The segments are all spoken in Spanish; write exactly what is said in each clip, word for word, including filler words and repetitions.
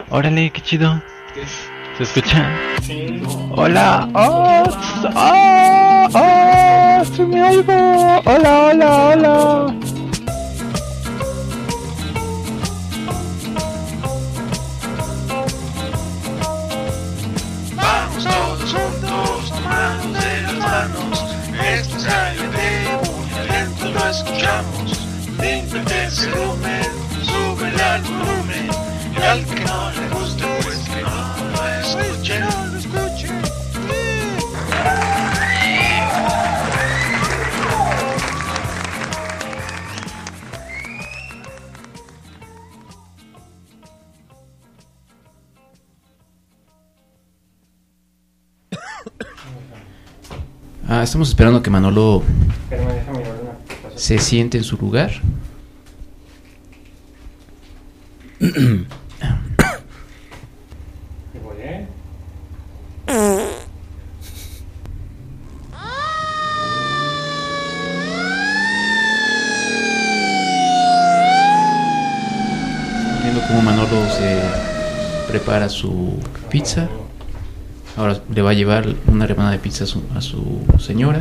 Órale, qué chido. ¿Se escucha? Sí. Hola. Oh, oh, oh, se me oigo. Hola, hola, hola. Vamos todos juntos, tomando de las manos. Este ensayo de muy lento lo escuchamos. Límpiate el volumen, sube el volumen. Y al que no le guste, pues que no lo escuche. No lo escuche. Ah, estamos esperando que Manolo Espérame, déjame llevar una cosa. se siente en su lugar. Y voy, ¿eh? Viendo cómo Manolo se prepara su pizza. Ahora le va a llevar una rebanada de pizza a su, a su señora.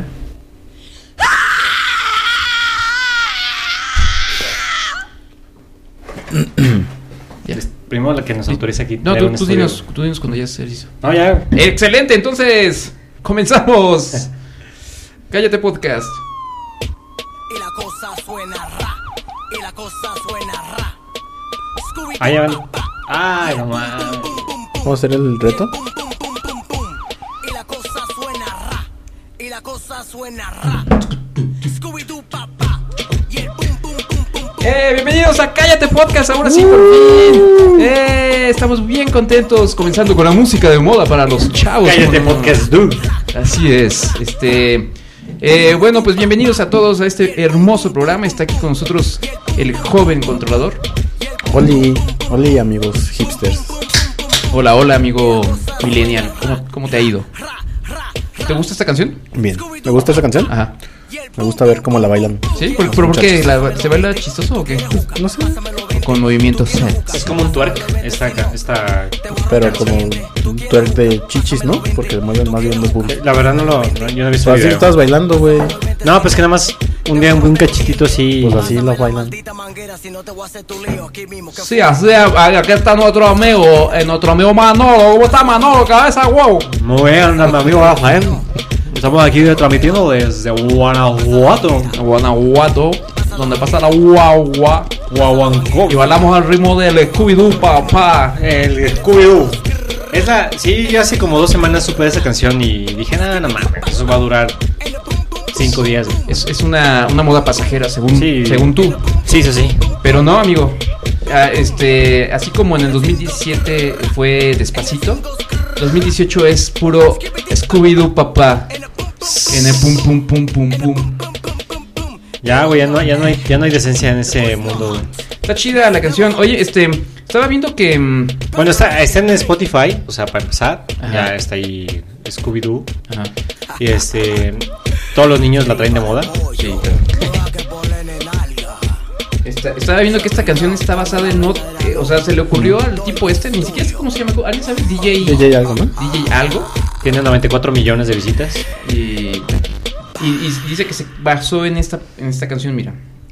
Ya. Primero la que nos autoriza aquí. No, tener tú, un tú, estudio. dinos, tú dinos cuando ya se hizo. No, ya. Excelente, entonces comenzamos. Cállate Podcast. Y la cosa suena ra, y la cosa suena ra. Scooby-Doo, Ah, ya van. pa, pa, Ay, no mames. pum, pum, pum, ¿Vamos a hacer el reto? pum, pum, pum, pum, pum. Y la cosa suena ra, y la cosa suena ra. Scooby-Doo, pa, pa, y el pum, pum, pum, pum, pum. Eh, bienvenidos a Cállate Podcast, ahora sí por fin. Eh, estamos bien contentos comenzando con la música de moda para los chavos. Cállate ¿Cómo no? Podcast, dude. Así es. Este, eh, bueno, pues bienvenidos a todos a este hermoso programa. Está aquí con nosotros el joven controlador. Oli, oli amigos hipsters. Hola, hola amigo millennial. ¿Cómo, cómo te ha ido? ¿Te gusta esta canción? Bien, ¿me gusta esa canción? Ajá. Me gusta ver cómo la bailan. ¿Sí? ¿Por, pero por qué? ¿La- ¿Se baila chistoso o qué? No sé, Con movimientos sets. Es como un twerk. Esta, esta. pero como un twerk de chichis, ¿no? Porque mueven más bien los boobies. La verdad no lo. no, yo no he visto Pues el así video. estás bailando, güey. No, pues que nada más un día un cachitito así. Pues así la bailan. Sí, así es. Aquí está nuestro amigo, eh, nuestro amigo Manolo. ¿Cómo está Manolo? Cabeza, wow. Muy bien, mi amigo Rafael. Estamos aquí transmitiendo desde Guanajuato. Guanajuato, donde pasa la guagua. Guaguancó. Y bailamos al ritmo del Scooby-Doo, papá. El Scooby-Doo. Es la. Sí, yo hace como dos semanas supe de esa canción y dije, nada, no mames, eso va a durar cinco días. güey". Es, es una, una moda pasajera, según, Sí. según tú. Sí, sí, sí. Pero no, amigo. Ah, este, así como en el dos mil diecisiete fue Despacito, dos mil dieciocho es puro Scooby-Doo, papá. En el pum, pum, pum, pum, pum. Ya, güey, ya no, ya no hay, ya no hay decencia en ese mundo, güey. Está chida la canción. Oye, este, estaba viendo que... mm, Bueno, está, está en Spotify, o sea, para empezar, Ajá. ya está ahí Scooby-Doo. Ajá. Y este, todos los niños la traen de moda. Sí, Está- estaba viendo que esta canción está basada en... not- eh, o sea, se le ocurrió al tipo este, ni siquiera sé cómo se llama. ¿Alguien sabe? D J... D J algo, ¿no? D J algo. Tiene noventa y cuatro millones de visitas. Y, y, y dice que se basó en esta, en esta canción, mira.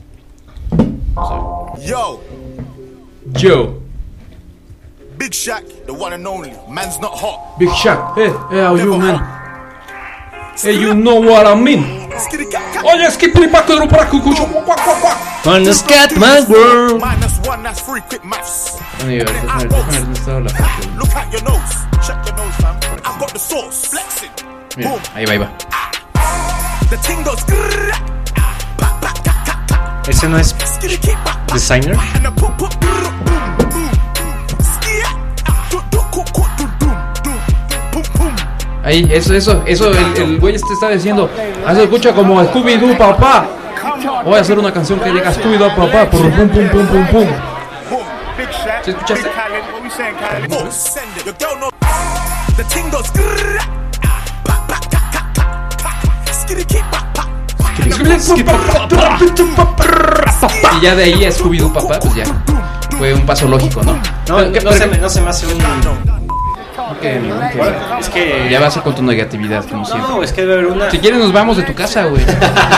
Yo, Joe, Big Shaq, the one and only. Man's not hot. Big Shaq, hey, hey, how you, man? Hey, you know what I mean? Skitty cat cat. Oye, es que flipa que para cucucho. On the Scatman World. Minus one, that's three quick maths. Amigo, déjame déjame ver dónde estaba la foto. Look at your nose. Check your nose, fam. I've got the sauce. Flexing. Mira, Boom. ahí va, ahí va. The ting goes. grrrr. Back, back, cat, cat, cat. Ese no es Skitty kick back, back. Designer. And the pop, pop, grrrr, boom, boom, boom. Skia. Do, do, cook, cook, do, doom, doom, boom, boom. Ahí, eso, eso, eso, el, el güey este está diciendo. Ah, se escucha como Scooby-Doo, papá. Voy a hacer una canción que diga Scooby-Doo, papá. Por pum, pum, pum, pum, pum. Big Shaq. ¿Sí escuchaste? Oh, send it. Your girl know. The ting goes. grrrr. Back, back, cat, cat, cat, cat. Skitty kick back, back. Y ya de ahí a Scooby-Doo, papá, pues ya. fue un paso lógico, ¿no? No, Pero, ¿qué- no, pero- se me, no se me hace un... ok, amigo, ok. Es que... Ya vas con tu negatividad, como siempre. No, es que debe haber una... Si quieres nos vamos de tu casa, güey.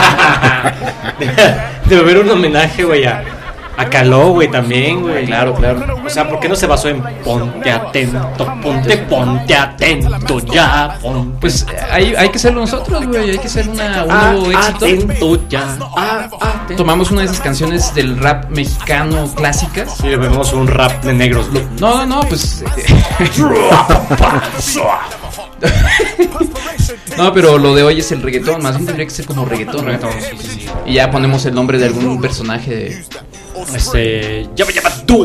Debe haber un homenaje, güey, a, a Caló, güey, también, güey. Claro, claro. O sea, ¿por qué no se basó en ponte atento, ponte, ponte atento, ya, ponte... Pues eh, hay, hay que serlo nosotros, güey. Hay que ser una, un Ah, nuevo éxito. atento, ya, ah, atento. Tomamos una de esas canciones del rap mexicano clásicas. Y le vemos un rap de negros. Lo- No, no, no, pues. No, pero lo de hoy es el reggaetón. Más bien tendría que ser como reggaetón. Reggaetón, sí, sí, sí. Y ya ponemos el nombre de algún personaje de. Este... Llama, llama tú.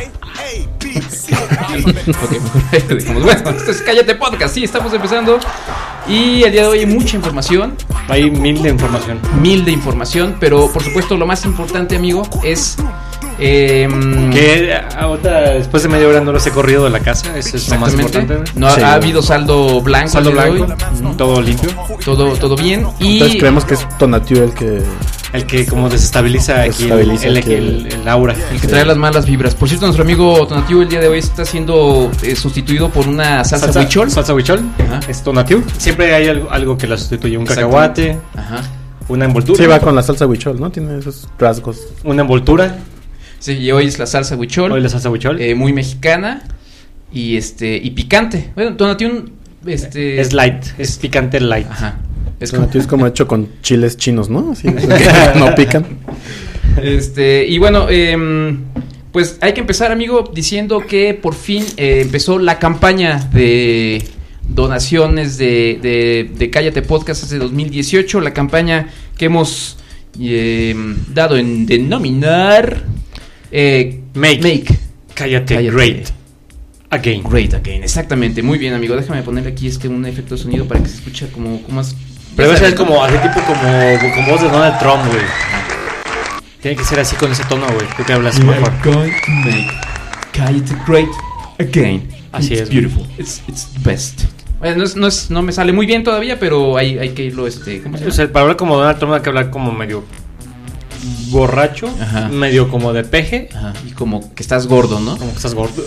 Ok, mejor dejamos. Bueno, esto es Cállate Podcast. Sí, estamos empezando. Y el día de hoy hay mucha información. Hay mil de información. Mil de información. Pero por supuesto, lo más importante, amigo, es. Eh, Que ahorita, después de media hora no los he corrido de la casa. Eso es lo más exactamente. importante, güey. No ha- Sí. ha habido saldo blanco. Saldo el día de blanco, hoy. Ujú. todo limpio. Todo, todo bien. Y Entonces creemos que es Tonatiuh el que... El que como desestabiliza aquí el, Desestabiliza el, aquí el- el- el aura. el que trae las malas vibras. Por cierto, nuestro amigo Tonatiuh el día de hoy está siendo eh, sustituido por una salsa, huichol. Salsa huichol. Ajá. Es Tonatiuh. Siempre hay algo, algo que la sustituye. Un Exacto. cacahuate, Ajá. una envoltura. Sí, va con la salsa huichol, ¿no? Tiene esos rasgos. Una envoltura. Sí, y hoy es la salsa huichol. Hoy la salsa huichol. eh, muy mexicana y este y picante. Bueno, Tonatiuh este es light. Es picante light. Ajá. Es como, Tonatiuh es como hecho con chiles chinos, ¿no? Así, no pican. este y bueno, em, pues hay que empezar, amigo, diciendo que por fin eh, empezó la campaña de donaciones de, de, de Cállate Podcast desde dos mil dieciocho, la campaña que hemos eh, dado en denominar eh, Make. Cállate, Cállate. great. Again. Great Again, exactamente, muy bien, amigo. Déjame ponerle aquí este un efecto de sonido para que se escuche como, como más. Pero debe ser como así tipo como con voz de Donald Trump, güey. Tiene que ser así con ese tono, güey. Tú que hablas We mejor. are going to make Cállate Great Again. Así It's es. beautiful. It's it's best. Bueno, no, es, no, es, no me sale muy bien todavía, pero hay, hay que irlo, este, ¿cómo se O llama? sea, para hablar como Donald Trump hay que hablar como medio borracho, Ajá. medio como de peje, Ajá, y como que estás gordo, ¿no? como que estás gordo.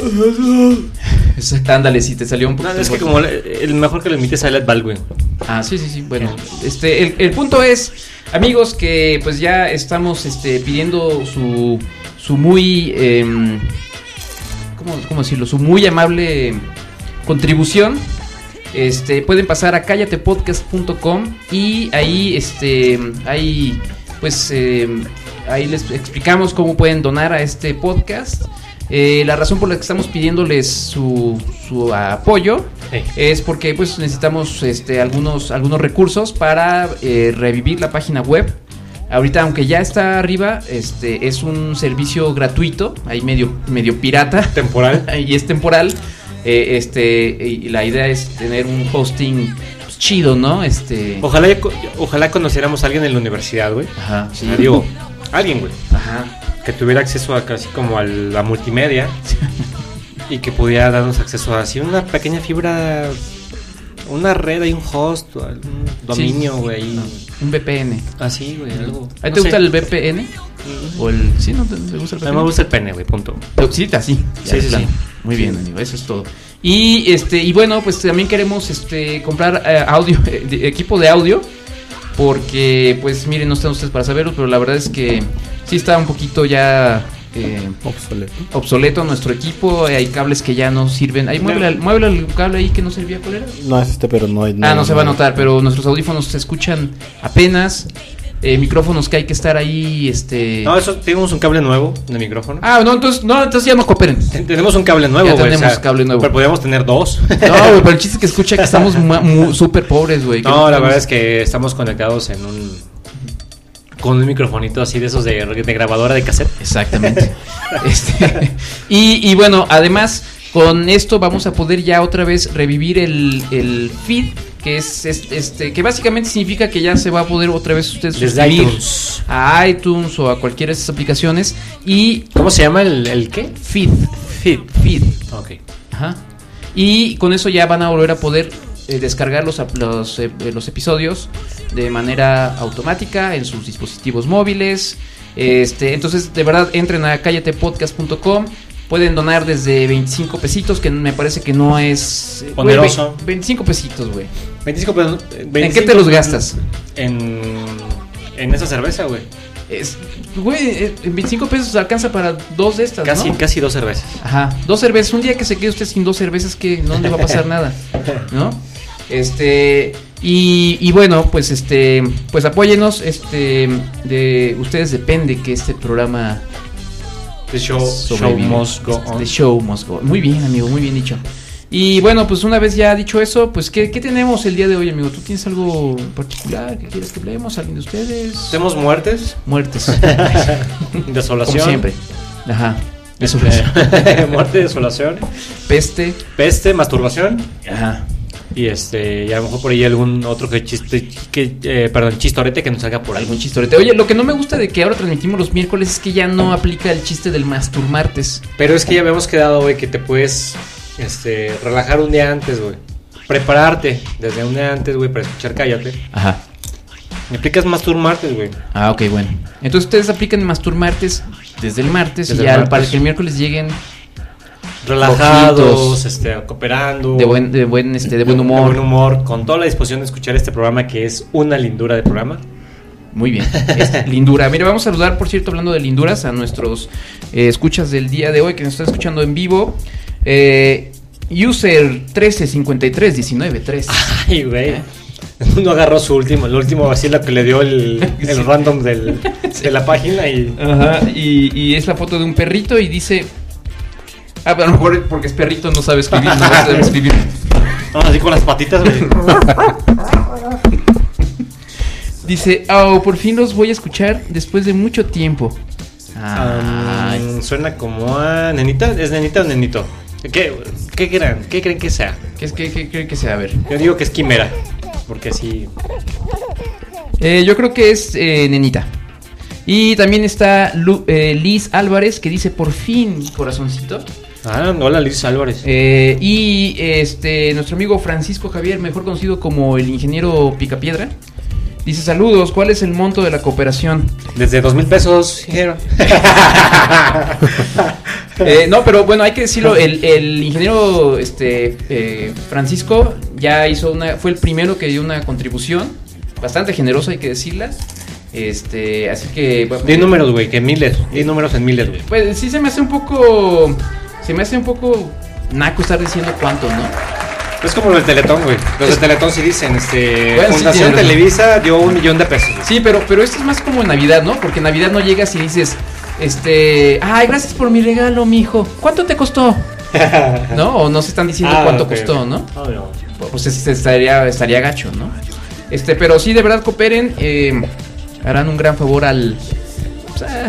Es- ándale, si te salió un No, poquito es que gordo. como el, el mejor que lo imites a Alec Baldwin. Ah, sí, sí, sí. Bueno, este, el, el punto es, amigos, que pues ya estamos este, pidiendo su, su muy, em, ¿cómo, cómo decirlo? Su muy amable contribución. Este, pueden pasar a cállate podcast punto com y ahí, este, ahí, pues, em, ahí les explicamos cómo pueden donar a este podcast. Eh, la razón por la que estamos pidiéndoles su, su apoyo Sí. es porque pues necesitamos este algunos algunos recursos para eh, revivir la página web. Ahorita, aunque ya está arriba, este es un servicio gratuito, ahí medio medio pirata Temporal. y es temporal. Eh, este y la idea es tener un hosting pues, chido, ¿no? Este Ojalá, ojalá conociéramos a alguien en la universidad, güey. Ajá, sí. Ah, digo, alguien, güey, Ajá. que tuviera acceso a casi como a la multimedia y que pudiera darnos acceso a así una pequeña fibra, una red, hay un host, un dominio, Sí. güey. ahí. Un V P N. Así, güey, algo. ¿A ti no te gusta sé. el V P N? ¿O el sí, no te, te gusta el V P A N? mí me gusta el pene, güey, punto. Pero sí, así. ya, Sí, sí, claro. sí. Muy bien, amigo, eso es todo. Y este y bueno, pues también queremos este comprar eh, audio eh, de- equipo de audio porque pues miren, no están ustedes para saberlo, pero la verdad es que sí está un poquito ya eh, Obsoleto. obsoleto nuestro equipo, eh, hay cables que ya no sirven. Ahí muévele, al- muévele el cable ahí que no servía, ¿cuál era? No es este, pero no hay. Ah, no se va a notar, pero nuestros audífonos se escuchan apenas. Eh, micrófonos que hay que estar ahí, este. No, eso, tenemos un cable nuevo de micrófono. Ah, no, entonces, no, entonces ya no cooperen. Ten- Tenemos un cable nuevo, Ya güey. tenemos cable nuevo. Pero podríamos tener dos. No, güey, pero el chiste es que escucha que estamos mu- mu- súper pobres, güey. que No, la tenemos- verdad es que estamos conectados en un. Con un microfonito así de esos de, de grabadora de cassette. Exactamente. Este, y, y bueno, además, con esto vamos a poder ya otra vez revivir el, el feed, que es es- este, que básicamente significa que ya se va a poder otra vez usted Desde suscribir iTunes. a iTunes o a cualquiera de esas aplicaciones. Y ¿Cómo se llama el, el qué? feed, feed, feed. Ok. Ajá. Y con eso ya van a volver a poder eh, descargar los, ap- los, eh, los episodios de manera automática en sus dispositivos móviles. Este, entonces, de verdad, entren a cállate podcast punto com. Pueden donar desde veinticinco pesitos, que me parece que no es... Oneroso. Güey, veinticinco pesitos, güey. veinticinco pesos. ¿En qué te los gastas? En, en esa cerveza, güey. Es, güey, en veinticinco pesos alcanza para dos de estas, Casi, ¿no? casi dos cervezas. Ajá, dos cervezas. Un día que se quede usted sin dos cervezas, que no le va a pasar nada, ¿no? Este... Y, y bueno, pues este... Pues apóyenos, este... De ustedes depende que este programa... The show, show sobrevive. must go on. The show must go on. Muy bien, amigo, muy bien dicho. Y bueno, pues una vez ya dicho eso, pues ¿qué, qué tenemos el día de hoy, amigo? ¿Tú tienes algo particular que quieres que hablemos? ¿Alguien de ustedes? Tenemos muertes, Muertes. desolación. Como siempre. Ajá. Eso Este, muerte, desolación, Peste. peste, masturbación. Ajá. Y este, y a lo mejor por ahí algún otro que chiste, que, eh, perdón, chistorete que nos salga por Algún algún chistorete. Oye, lo que no me gusta de que ahora transmitimos los miércoles es que ya no aplica el chiste del masturmartes. Pero es que ya habíamos quedado, güey, que te puedes este, relajar un día antes, güey. Prepararte desde un día antes, güey, para escuchar Cállate. Ajá. Me aplicas masturmartes, güey. Ah, ok, bueno. Entonces ustedes aplican el masturmartes desde el martes Desde y el ya martes. para que el miércoles lleguen Relajados, Flojitos. este, cooperando. de buen, de buen, este, de buen humor. De buen humor, con toda la disposición de escuchar este programa que es una lindura de programa. Muy bien, es lindura. Mira, vamos a saludar, por cierto, hablando de linduras, a nuestros eh, escuchas del día de hoy que nos están escuchando en vivo. Eh, user trece cincuenta y tres diecinueve tres. Ay, güey. Uno agarró su último, el último así lo que le dio el, el Sí. random del, de la página y... Ajá, y, y es la foto de un perrito y dice... Ah, a lo mejor porque es perrito no sabe escribir, no sabe escribir. No, así con las patitas, güey. Dice, oh, por fin los voy a escuchar después de mucho tiempo. Ay. Um, suena como a nenita, ¿es nenita o nenito? ¿Qué, qué creen? ¿Qué creen que sea? ¿Qué es que qué cree que sea? A ver. Yo digo que es quimera, porque así... Eh, yo creo que es eh, nenita. Y también está Lu- eh, Liz Álvarez que dice, por fin, corazoncito. Ah, hola Liz Álvarez. Eh, y este nuestro amigo Francisco Javier, mejor conocido como el ingeniero Picapiedra, dice, saludos, ¿cuál es el monto de la cooperación? Desde dos mil pesos, ingeniero. Eh, no, pero bueno, hay que decirlo, el, el ingeniero este eh, Francisco ya hizo una, fue el primero que dio una contribución bastante generosa, hay que decirla. Este, así que bueno, Di números, güey, que miles. Di números en miles, güey. pues sí se me hace un poco, se me hace un poco naco estar diciendo cuánto, ¿no? Es como los del Teletón, güey. Los del Teletón sí dicen, este... Bueno, sí Fundación tiene razón. Televisa dio un millón de pesos. Sí, pero, pero esto es más como en Navidad, ¿no? Porque en Navidad no llegas y dices, este, ay, gracias por mi regalo, mijo. ¿Cuánto te costó? ¿No? O no se están diciendo Ah, cuánto ok. costó, ¿no? Oh, no. Pues este, estaría, estaría gacho, ¿no? Este, pero sí, de verdad cooperen, eh, harán un gran favor al... O sea,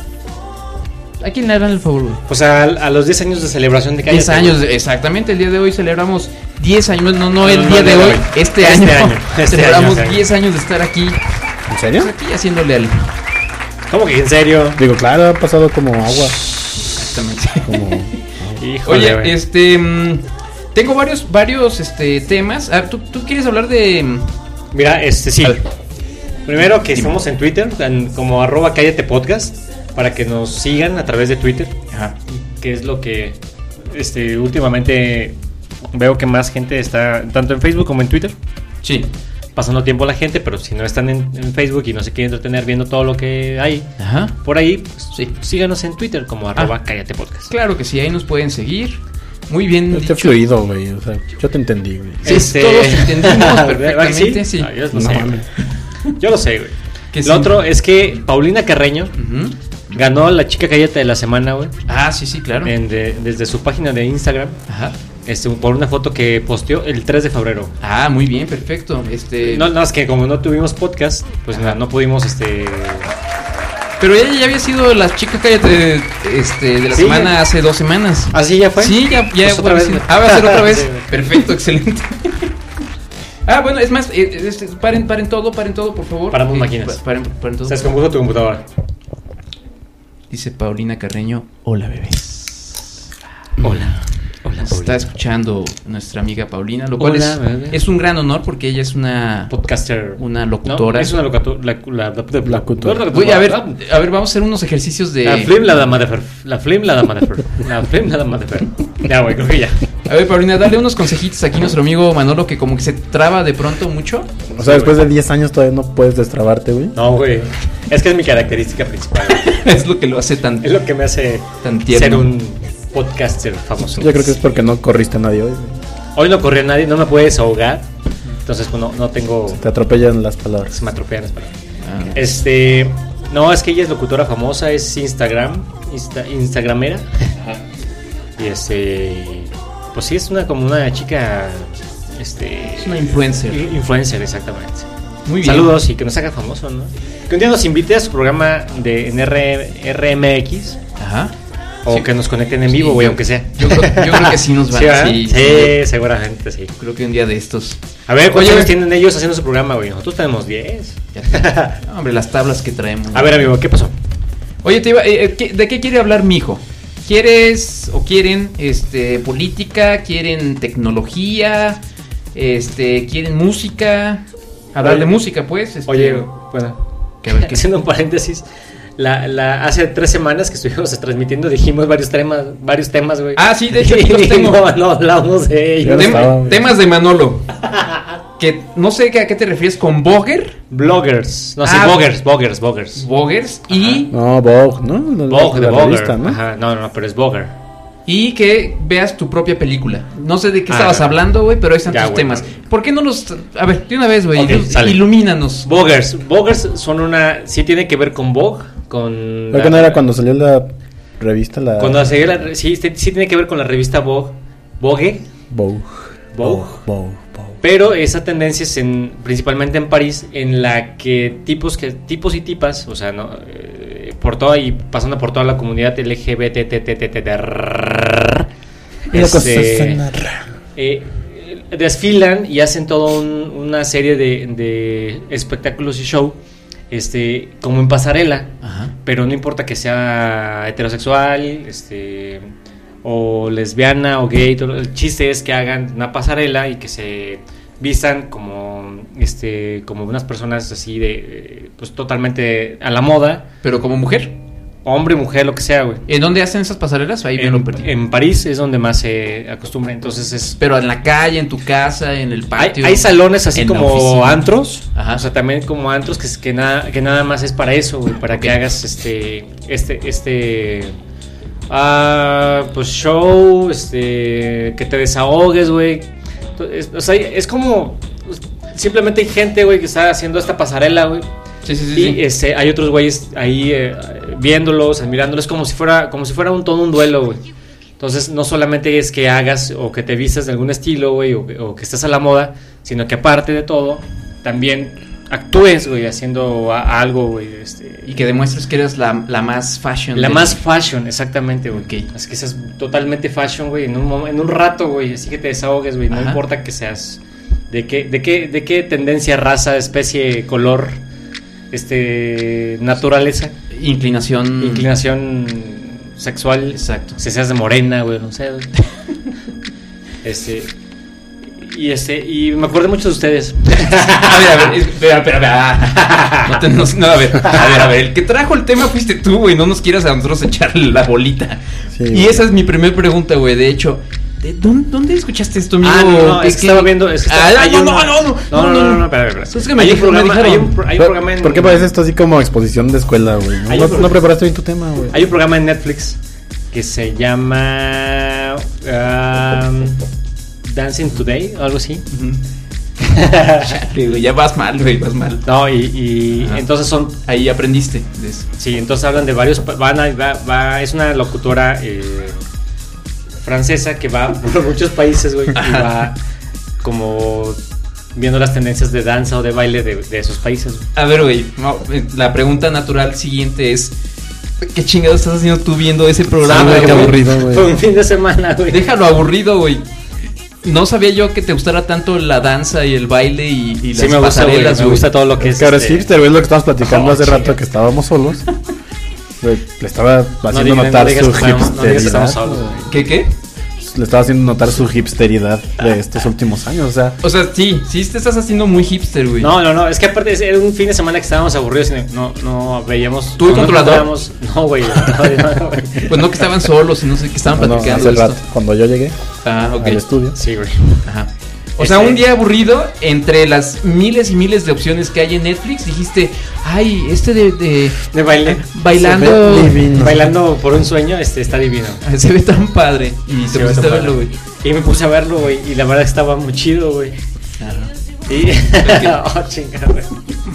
¿a quién le harán el favor, güey? Pues a, a los diez años de celebración de Cállate. diez años, güey. exactamente, el día de hoy celebramos diez años, no, no No, el no, día no, de no, hoy, no. este, Este año, año, este celebramos año, este diez años de estar aquí, ¿En serio? aquí haciéndole al... ¿Cómo que en serio? Digo, claro, ha pasado como agua. Exactamente. Como... Híjole, Oye, güey. este, mm, tengo varios, varios, este, temas. Ah, ¿tú, tú quieres hablar de? mm, Mira, este sí. A ver. Primero que estamos en Twitter, en- como arroba cállate podcast, para que nos sigan a través de Twitter, Ajá. que es lo que este últimamente veo que más gente está, tanto en Facebook como en Twitter, Sí. pasando tiempo la gente, pero si no están en, en Facebook y no se quieren entretener viendo todo lo que hay Ajá. por ahí, pues Sí. síganos en Twitter como arroba Ah. cállate podcast. Claro que sí, ahí nos pueden seguir. Muy bien Este dicho. fluido, güey. O sea, yo te entendí, güey. Sí, Este- todos entendimos ¿Verdad que perfectamente, sí. Ah, yo lo No sé, mames. güey. Yo lo sé, güey. Que Lo sí. otro es que Paulina Carreño Ujú. ganó a la chica cállate de la semana, güey. Ah, sí, sí, claro. en de- desde su página de Instagram, Ajá. este, por una foto que posteó el tres de febrero. Ah, muy bien, perfecto. Este, No, no, es que como no tuvimos podcast, pues Ajá. no, no pudimos, este... pero ella ya había sido la chica cállate, este, de la Sí, semana ya. hace dos semanas. ¿Así ya fue? Sí, ya, ya Pues otra fue vez. así. Ah, va a ser otra vez. Sí, güey. Perfecto, excelente. Ah, bueno, es más, eh, este, paren, paren todo, paren todo, por favor. Paramos Eh, máquinas. pa- Paren, paren todo. Se descompuso tu computadora. Dice Paulina Carreño, hola bebés. Hola, hola. Nos está escuchando nuestra amiga Paulina, lo cual Hola, es, bebé. es un gran honor porque ella es una Podcaster. una locutora. No, es una locutora. La, la, la, la, Locutora. Oye, a ver, a ver, vamos a hacer unos ejercicios de La Flim, la dama de Fer. La Flim, la dama de Fer. La Flim, la dama de Fer. Ya, güey, creo que ya. A ver, Paulina, dale unos consejitos aquí a nuestro amigo Manolo que como que se traba de pronto mucho. O sea, después de diez años todavía no puedes destrabarte, güey. No, güey. Es que es mi característica principal. Es lo que lo hace tan, Es lo que me hace tan tierno. ser un podcaster famoso. Yo creo que es porque no corriste a nadie hoy, güey. Hoy no corrió nadie, no me puedes ahogar. Entonces, pues, no, no tengo. Te atropellan las palabras. Se me atropellan las palabras. Ah. Este. No, es que ella es locutora famosa, es Instagram. Insta, Instagramera. Y este. Pues sí, es una como una chica. Este. Es una influencer. Influencer, exactamente. Muy bien. Saludos y que nos haga famoso, ¿no? Que un día nos invite a su programa de en R, R M X. Ajá. O Sí. que nos conecten en vivo, güey, yo- aunque sea. Yo creo, yo creo que sí nos van ¿Sí, a ¿verdad? sí, sí, sí. seguramente sí. Creo que un día de estos. A ver, ¿cuántos Oye, años tienen ellos haciendo su programa, güey? Nosotros tenemos diez. Ya- no, hombre, las tablas que traemos. A ver, amigo, ¿qué pasó? Oye, te iba, eh, eh, ¿qué- ¿de qué quiere hablar mi hijo? ¿Quieres o quieren este política? ¿Quieren tecnología? Este, ¿quieren música? Hablar Oye. de música, pues. este, Oye, bueno, que a ver qué. haciendo un paréntesis, la, la, hace tres semanas que estuvimos transmitiendo dijimos varios temas, varios temas, güey. Ah, sí, de hecho aquí los tengo. no, no hablamos de ellos. Ya no Tem- estaba, güey. temas de Manolo. Que no sé a qué te refieres con Bogger, Bloggers, no sé, Ah, Boggers, Boggers, Boggers. Bogers y, No, Vogue, ¿no? La, Bog, de la Bogger. revista, ¿no? Ajá, no, no, pero es Bogger. y que veas tu propia película. No sé de qué Ah, estabas no. hablando, güey, pero ahí están Ya, tus güey, temas. no. ¿Por qué no los... A ver, de una vez, güey, Ok, ilu- sale. ilumínanos. Boggers, Boggers son una, sí tiene que ver con Vogue, con... Creo que no era cuando salió la revista, la... Cuando se la, sí, sí, sí tiene que ver con la revista Vogue, Vogue, Vogue. Vogue. Vogue. Vogue. Pero esa tendencia es en, principalmente en París, en la que tipos que tipos y tipas, o sea, no, eh, por toda y pasando por toda la comunidad L G B T T T T T Y la cosa este, suena eh, desfilan y hacen toda un- una serie de, de espectáculos y show, este, como en pasarela, Ajá. pero no importa que sea heterosexual, este, o lesbiana o gay, todo, el chiste es que hagan una pasarela y que se vistan como, este, como unas personas así de, eh, pues totalmente a la moda, Pero como mujer. hombre, mujer, lo que sea, güey. ¿En dónde hacen esas pasarelas? Ahí me lo En, perdí. en París es donde más se acostumbra, entonces es... Pero en la calle, en tu casa, en el Hay, patio. hay salones así en la como oficina. antros, Ajá. o sea, también como antros que, es- que, nada, que nada más es para eso, güey, para que hagas este, este, este, ah, pues show, este, que te desahogues, güey. Es- O sea, es como, simplemente hay gente, güey, que está haciendo esta pasarela, güey. Sí, sí, sí. Y sí. este, hay otros güeyes ahí eh, viéndolos, admirándolos, como si fuera, como si fuera un todo un duelo, güey. Entonces, no solamente es que hagas o que te vistas de algún estilo, güey, o, que- o que estés a la moda, sino que aparte de todo, también actúes, güey, haciendo a- algo, güey. Este, Y que demuestres que eres la, la más fashion. la del- más fashion, exactamente, güey. Ok. Así que seas totalmente fashion, güey, en un, mo- en un rato, güey, así que te desahogues, güey. No Ajá. importa que seas, de qué, de qué, de qué tendencia, raza, especie, color, este, naturaleza. Inclinación. Inclinación sexual. Exacto. Si seas de morena, güey, no sé, güey. Este. Y este. Y me acuerdo mucho de ustedes. A ver, a ver, es- espera, espera, espera. No, te- no, no, a ver, a ver, a ver. El que trajo el tema fuiste tú, güey. No nos quieras a nosotros echarle la bolita. Sí, y güey. esa es mi primera pregunta, güey. De hecho, ¿de dónde, dónde escuchaste esto, amigo? Ah, no, no, es Es que estaba viendo. Es que Ah, estaba- hay no, una- no, no, no, no, no, no, no, espera, espera. Es que me hay un dijeron, me programa, hay dijeron. un, pro- hay un ¿Por, programa en. ¿Por qué parece esto así como exposición de escuela, güey? ¿No, Hay no, un pro- no preparaste bien tu tema, güey. Hay un programa en Netflix que se llama. um, Dancing Today, o algo así. Chale, güey, ya vas mal, güey, vas mal. No, y, y Ajá. entonces son. Ahí aprendiste de eso. Sí, entonces hablan de varios. pa- Van a, va, va- es una locutora eh, francesa que va por muchos países, güey. Y Ajá. va como viendo las tendencias de danza o de baile de, de esos países, güey. A ver, güey, no, eh, la pregunta natural siguiente es: ¿qué chingado estás haciendo tú viendo ese programa, güey, qué güey? aburrido, güey. Fue un fin de semana, güey. Déjalo aburrido, güey. No sabía yo que te gustara tanto la danza y el baile y, y las Sí, me gusta, güey. pasarelas, Me güey. gusta todo lo que Es es. que ahora este, es hipster, güey, es lo que estábamos platicando Oh, hace chica. rato que estábamos solos. Güey, le estaba haciendo digas- notar no digas su que estamos- no digas que hipsteridad. estamos solos, güey. güey. ¿Qué, qué? pues le estaba haciendo notar su hipsteridad de estos últimos años, o sea. O sea, sí, sí te estás haciendo muy hipster, güey. No, no, no, es que aparte era un fin de semana que estábamos aburridos y no, no veíamos. ¿Tú y no controlador? nos No, güey. No, no, güey. Pues no que estaban solos y no sé qué estaban No, no, platicando. hace de rato, esto. cuando yo llegué Ah, ok. al estudio. Sí, güey. Ajá. O sea, Este- un día aburrido, entre las miles y miles de opciones que hay en Netflix, dijiste, ay, este de, de De baile. bailando, Se ve divino. Bailando por un sueño, este está divino. se ve tan padre. Y Se te ve pusiste a tan verlo, padre. güey. Y me puse a verlo, güey. Y la verdad estaba muy chido, güey. Y. Oh, chingada, güey.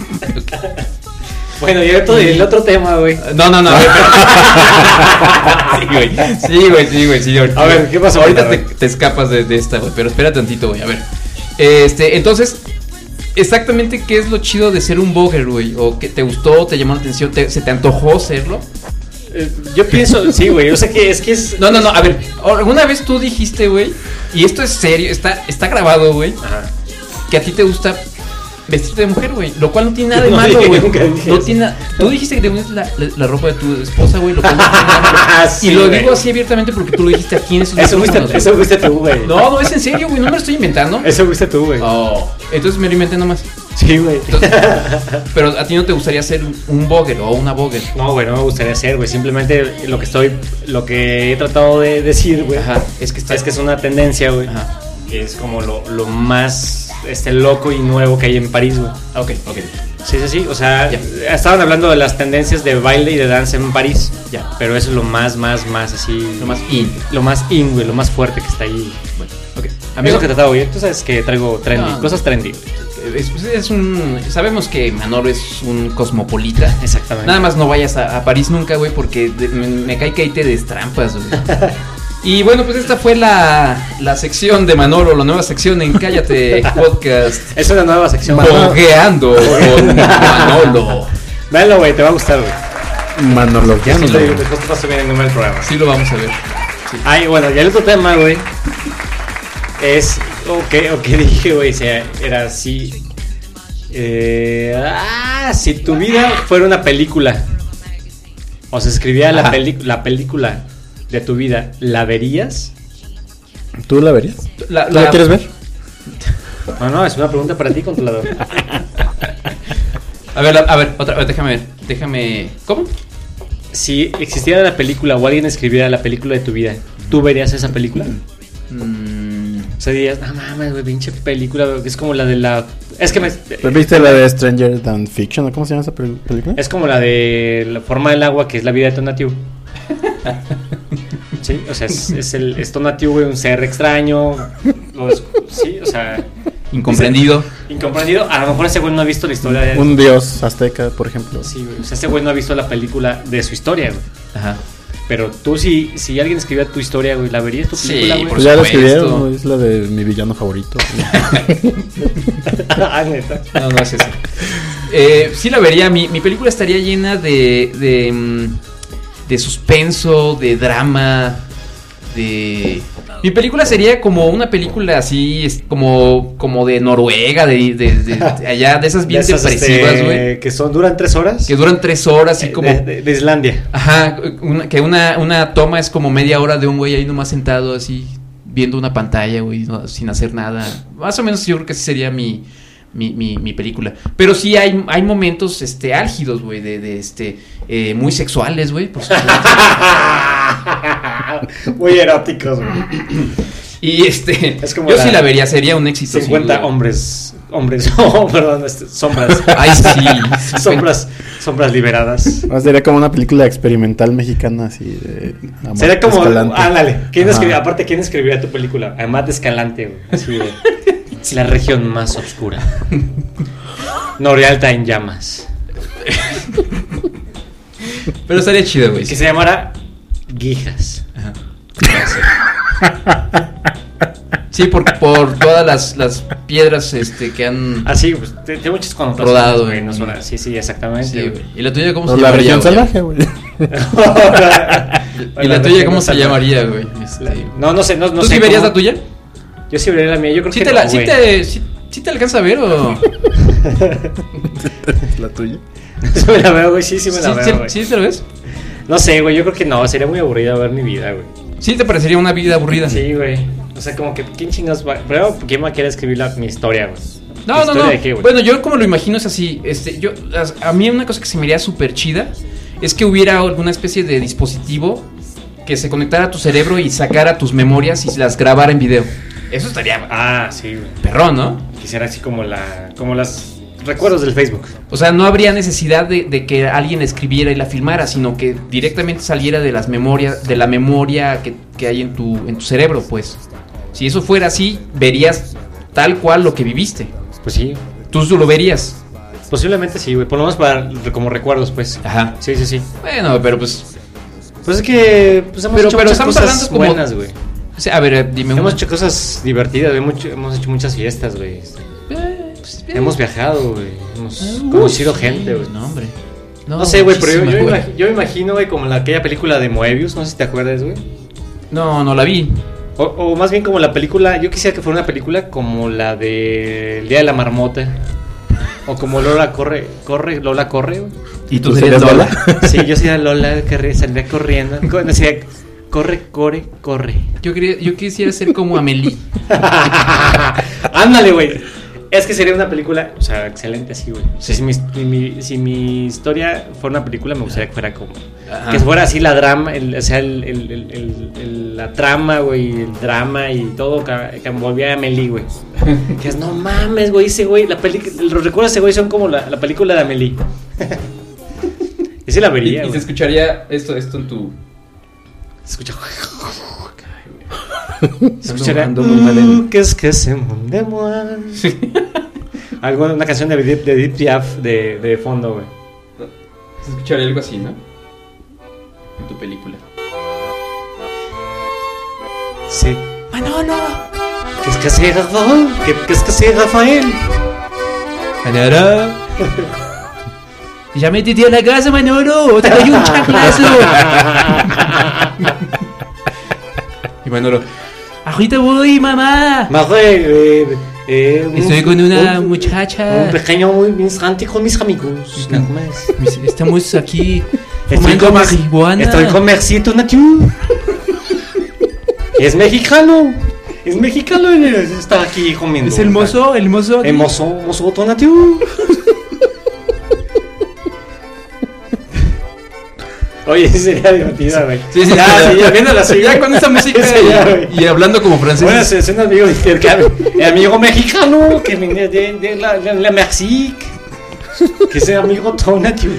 Bueno, y el otro, el otro tema, güey. No, no, no. a ver, sí, güey. Sí, güey, sí, güey, sí. ahorita- A ver, ¿qué pasó Ahorita ahorita, te, te escapas de, de esta, güey. Pero espera tantito, güey. A ver. Este, entonces, exactamente qué es lo chido de ser un blogger, güey. O qué te gustó, te llamó la atención, te- se te antojó serlo. Eh, Yo pienso, sí, güey. Yo sé que es que es. No, no, no. A ver, alguna vez tú dijiste, güey. Y esto es serio, está, está grabado, güey. Ajá. Que a ti te gusta vestirte de mujer, güey. Lo cual no tiene nada de No malo, dije, güey. nunca dije No eso. tiene na- Tú dijiste que te pones la, la, la ropa de tu esposa, güey. Lo cual no tiene nada de malo. Sí, Y lo güey. digo así abiertamente porque tú lo dijiste aquí en esos Eso fuiste, micrófonos, eso güey. fuiste tú, güey. No, no es en serio, güey. No me lo estoy inventando. Eso fuiste tú, güey. Oh, entonces me lo inventé nomás. Sí, güey. Entonces, pero a ti no te gustaría ser un, un blogger o una blogger. No, güey, no me gustaría ser, güey. Simplemente lo que estoy, lo que he tratado de decir, güey, Ajá, es que está- es que es una tendencia, güey. Ajá. Que es como lo, lo más este loco y nuevo que hay en París, güey. Ah, ok, ok. Sí, sí, sí. O sea, Ya. estaban hablando de las tendencias de baile y de danza en París. Ya. Pero eso es lo más, más, más así. Lo más in. Lo más in, güey. Lo más fuerte que está ahí. Bueno, ok. Amigo Amigo, que trataba, güey. Tú sabes que traigo trendy. No. Cosas trendy. es, pues, es un. Sabemos que Manolo es un cosmopolita. Exactamente. Nada más no vayas a, a París nunca, güey, porque de- me, me cae que ahí te destrampas, güey. Y bueno, pues esta fue la, la sección de Manolo, la nueva sección en Cállate Podcast. Es una nueva sección. Bogueando con Manolo. Véanlo, güey. Te va a gustar, güey. Manologiano. Sí, te digo, después te paso bien el número del programa. Sí lo vamos a ver. Ay, bueno, ya el otro tema, güey, es, o que, o que dije, güey, o sea, era así, eh, ah, si tu vida fuera una película, o se escribía la, Ajá. peli- la película de tu vida, ¿la verías? ¿Tú la verías? La, ¿Tú la quieres ver? No, no, es una pregunta para ti, controlador. A ver, la- a ver, otra vez, déjame ver. Déjame. ¿Cómo? Si existiera la película o alguien escribiera la película de tu vida, ¿tú verías esa película? Mm, O sea, dirías, no mames, güey, pinche película, güey, que es como la de la... Es que me... ¿Viste la de Stranger Than Fiction? ¿Cómo se llama esa pel- película? Es como la de la forma del agua, que es la vida de Tonatiuh. Sí, o sea, es, es el es Tonatiuh, güey, un ser extraño. Lo es- sí, o sea, incomprendido. incomprendido. A lo mejor ese güey no ha visto la historia de. Un dios azteca, por ejemplo. Sí, güey. O sea, ese güey no ha visto la película de su historia, güey. Ajá. Pero tú, si, si alguien escribiera tu historia, güey, ¿la verías tu Sí, película, güey? por Pues ya la supuesto. escribieron, ¿no? Es la de mi villano favorito. Ah, neta. No, no es eso. Eh, sí la vería. Mi, mi película estaría llena de, de, mm, de suspenso, de drama, de... Mi película sería como una película así, es como, como de Noruega, de, de, de- de allá, de esas bien De esas, depresivas, este, güey. que son, duran tres horas. Que duran tres horas, así Eh, como... de, de- de Islandia. Ajá, una- que una, una toma es como media hora de un güey ahí nomás sentado así, viendo una pantalla, güey, no- sin hacer nada. Más o menos yo creo que así sería mi, mi, mi, mi película. Pero sí hay, hay momentos este, álgidos, güey, de, de este, eh, muy sexuales, güey, por supuesto. Muy eróticos, güey. Y este, Es como yo la- sí la vería, sería un éxito. sin cincuenta duda. hombres. Hombres. Oh, perdón, este, sombras. Ay, sí. sombras. Sombras liberadas. Ah, sería como una película experimental mexicana, así de. Amar Sería como. Escalante. Ándale. ¿Quién Ajá. escribiría? Aparte, ¿quién escribiría tu película? Además de Escalante, güey. Así de. La región más oscura. Norialta en llamas. Pero estaría chido, güey. Que se llamara Guijas. Sí, por, por todas las, las piedras este, que han... Así, pues, tiene tiene muchas connotaciones. Rodado, güey, en- no suena- Sí, sí, exactamente. Sí, güey. güey. ¿Y la tuya cómo O se la llamaría, región güey? salvaje, güey. ¿Y la tuya cómo se llamaría, güey? Este... No, no sé, no, no ¿Tú sé sí verías cómo- la tuya? Yo sí vería la mía, yo creo ¿Sí que te, no, la, sí, güey. te, sí, sí te alcanza a ver o...? La tuya. Sí me la veo, güey, sí, sí me la ¿Sí, veo, sí, güey. sí te lo ves? No sé, güey, yo creo que no, sería muy aburrido ver mi vida, güey. ¿Sí te parecería una vida aburrida? Sí, güey. O sea, como que, ¿quién chingas va? Primero, ¿quién va a querer escribir la, mi historia, güey? No, no, no. ¿De qué, güey? Bueno, yo como lo imagino es así. Este, yo, a, a mí una cosa que se me haría súper chida es que hubiera alguna especie de dispositivo que se conectara a tu cerebro y sacara tus memorias y las grabara en video. Eso estaría Ah, sí, güey. perrón, ¿no? Quisiera así como la, como las recuerdos del Facebook. O sea, no habría necesidad de, de que alguien la escribiera y la filmara, sino que directamente saliera de las memorias, de la memoria que, que hay en tu, en tu cerebro, pues. Si eso fuera así, verías tal cual lo que viviste. Pues sí. Tú lo verías. Posiblemente sí, güey. Por lo menos para como recuerdos, pues. Ajá. Sí, sí, sí. Bueno, pero pues. Pues es que pues hemos Pero- hecho pero muchas estamos cosas hablando como- buenas, güey. O sea, a ver, dime Hemos una. hecho cosas divertidas, güey. Hemos hecho, hemos hecho muchas fiestas, güey. Eh, pues, bien. Hemos viajado, güey. Hemos Uh, conocido sí, gente, güey. No, hombre. No, sé, güey, pero yo, yo, me muchísimas, imag- yo me imagino, güey, como la, aquella película de Moebius. No sé si te acuerdas, güey. No, no la vi. O, o más bien como la película. Yo quisiera que fuera una película como la de El Día de la Marmota. O como Lola corre, corre, Lola corre, güey. ¿Y ¿Tú serías Lola? Sí, yo sería Lola que re- saldría corriendo. Co- Decía, corre, corre, corre. Yo, quería, yo quisiera ser como Amelie. Ándale, güey. Es que sería una película, o sea, excelente así, güey. O sea, Sí. si, mi, mi- si mi historia fuera una película, me gustaría que fuera como... Ajá. Que fuera así la drama, el, o sea, el, el- el- el- el- la trama, güey, el drama y todo que, que envolvía a Amelie, güey. Que es, no mames, güey, ese güey, la peli, los recuerdos de ese güey son como la, la película de Amelie. Y sí la Y, vería, y se güey. escucharía esto, esto en tu. Se escucha... Ando- Escucharía, ando muy mal en- "Uh, que es que se de moi". Algo, una canción de Deep, de Deep Piaf de, de fondo, güey. Se escucharía algo así, ¿no? En tu película. Sí. Manolo. ¿Qué es que hace Rafael? ¿Qué, qué es que hace Rafael? Manolo. Ya me a la casa, Manolo. Te doy un chanclazo. Y Manolo. Ahorita voy, mamá. Madre, eh, eh, Estoy un- con una un- muchacha. Un pequeño instante con mis amigos. Nada más. Mis- Estamos aquí Estoy fumando con, marihuana. estoy con Mercito Natiu. Es mexicano. Es mexicano. eh, Está aquí comiendo. Es el mozo, el mozo. El mozo, mozo Natiu. Oye, sí sería divertida, güey. Sí, sí, ya, ya. sí, ya viéndola así. Ya güey. con esa música Sí, ya, güey. y, y hablando como francés. Bueno, es, es un amigo de intercambio. El amigo mexicano que viene de, de la, de la Mexique. Que es el amigo Tonatiuh.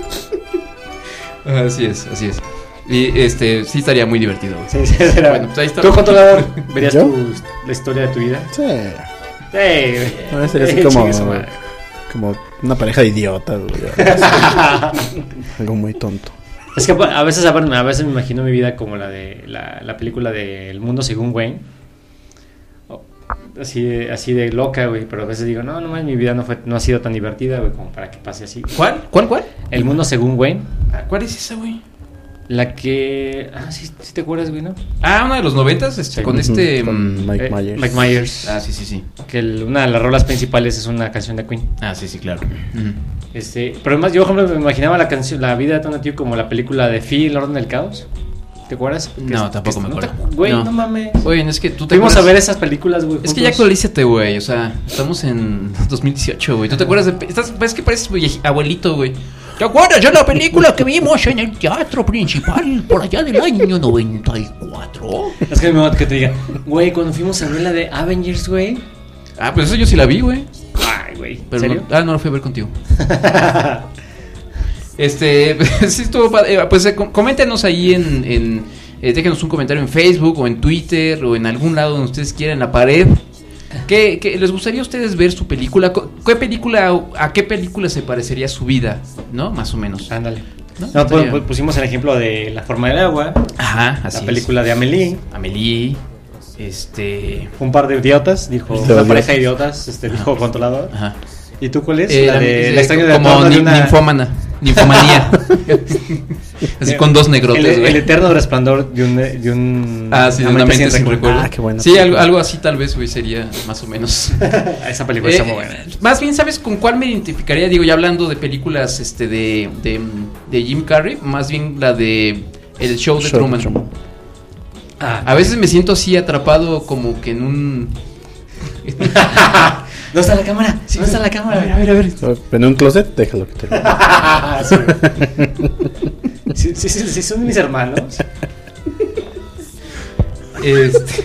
Así es, así es. Y este, sí estaría muy divertido. güey. Sí, sí, será. Bueno, pues ahí está. ¿Tú, controlador, verías ¿Yo? tu, la historia de tu vida? Sí. Sí, No, sería así Eh, como, chingue su madre. como una pareja de idiotas, güey. Algo muy tonto. Es que a veces, a ver, a veces me imagino mi vida como la de la, la película de El Mundo Según Wayne. O- Así de, así de loca, güey. Pero a veces digo, no, no más, mi vida no fue, no ha sido tan divertida, güey, como para que pase así. ¿Cuál? ¿Cuál, cuál? El Mundo Según Wayne. ¿Cuál es esa, güey? La que. Ah, sí, sí te acuerdas, güey, ¿no? Ah, una de los noventas, este, Sí. con este... Con mm, Mike Eh, Myers. Mike Myers. Ah, sí, sí, sí. Que el- una de las rolas principales es una canción de Queen. Ah, sí, sí, claro. Este, pero además yo, por ejemplo, me imaginaba la canción, la vida de Tonatiuh como la película de Fi, El Orden del Caos. ¿Te acuerdas? Que No, es- tampoco que me es- acuerdo. no te- Güey, no. No. mames. Oye, es que tú te Fuimos a acuerdas- ver esas películas, güey. Es que ya juntos. actualízate, güey. O sea, estamos en dos mil dieciocho, güey. ¿Tú te acuerdas de.? pe- Estás, es que pareces güey, abuelito, güey. ¿Te acuerdas de la película que vimos en el teatro principal por allá del año noventa y cuatro? Es que me mola que te diga, güey, cuando fuimos a ver la de Avengers, güey. Ah, pues eso yo sí la vi, güey. Ay, güey. ¿En Pero serio? no, ah, no la fui a ver contigo. Este, sí estuvo padre. Eh, Pues eh, com- coméntenos ahí en, en eh, déjenos un comentario en Facebook o en Twitter o en algún lado donde ustedes quieran, en la pared. ¿Qué, qué les gustaría a ustedes ver su película? Co- ¿Qué película, a qué película se parecería su vida? ¿No? Más o menos. Ándale. ¿No? No, pues, Estaría- pues, pusimos el ejemplo de La Forma del Agua, Ajá, así la es. película de Amélie, Amélie, este, un par de idiotas, dijo, De una idiotas. pareja de idiotas, este, dijo Controlador. ajá. ¿Y tú cuál es? Eh, la de eh, La extraña de como Retorno de nin- una- ninfómana, ninfomanía. Así con dos negrotes, El, güey. el eterno resplandor de un... De un Ah, sí, de una mente sin recuerdo. Ah, qué buena Sí, película. algo, algo así tal vez, güey, sería más o menos. Esa película Eh, está muy buena. Más bien, ¿sabes con cuál me identificaría? Digo, ya hablando de películas este de, de, de Jim Carrey, más bien la de El Show de Show Truman. de Truman. Ah, A veces me siento así atrapado como que en un... ¿Dónde está la cámara? ¿Dónde está la cámara? A ver, a ver. En un closet, déjalo que te sí, sí, sí, sí, son mis hermanos. Este,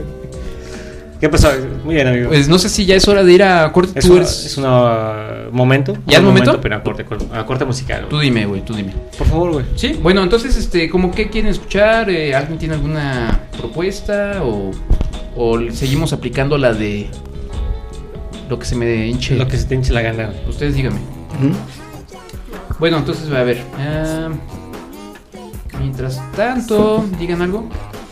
¿Qué pasó? Muy bien, amigo. pues no sé si ya es hora de ir a corte. es Tú un eres- es una, momento. ¿Ya un es momento? Pero a corte, a corte musical. Tú güey. dime, güey, tú dime. Por favor, güey. Sí, bueno, entonces, este, ¿cómo qué quieren escuchar? Eh, ¿Alguien tiene alguna propuesta? ¿O, o seguimos aplicando la de lo que se me hinche? Lo que se te hinche la gana. güey. Ustedes díganme. Ujú. Bueno, entonces, a ver. ah, mientras tanto, digan algo.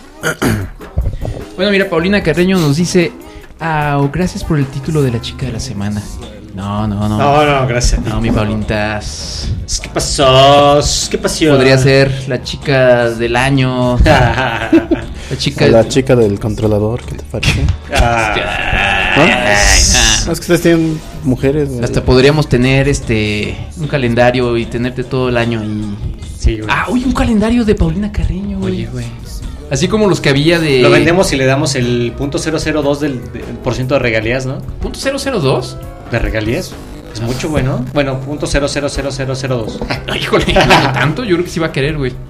Bueno, mira, Paulina Carreño nos dice: ah, gracias por el título de la chica de la semana. No, no, no. No, no, gracias. No, mi Paulita. ¿Qué pasó? ¿Qué pasó? Podría ser la chica del año. La chica. La chica del controlador, ¿qué te parece? Ah. ¿No? Ay, Es que ustedes tienen mujeres. güey. Hasta podríamos tener este un calendario y tenerte todo el año ahí. Sí, güey. Ah, oye, un calendario de Paulina Carreño, güey. Oye, güey. Así como los que había de. Lo vendemos y le damos el punto cero cero dos del, del por ciento de regalías, ¿no? ¿Punto cero cero dos? De regalías. Es mucho, güey, ¿no? Bueno, punto cero cero cero cero cero dos. No, híjole, no tanto, yo creo que sí va a querer, güey.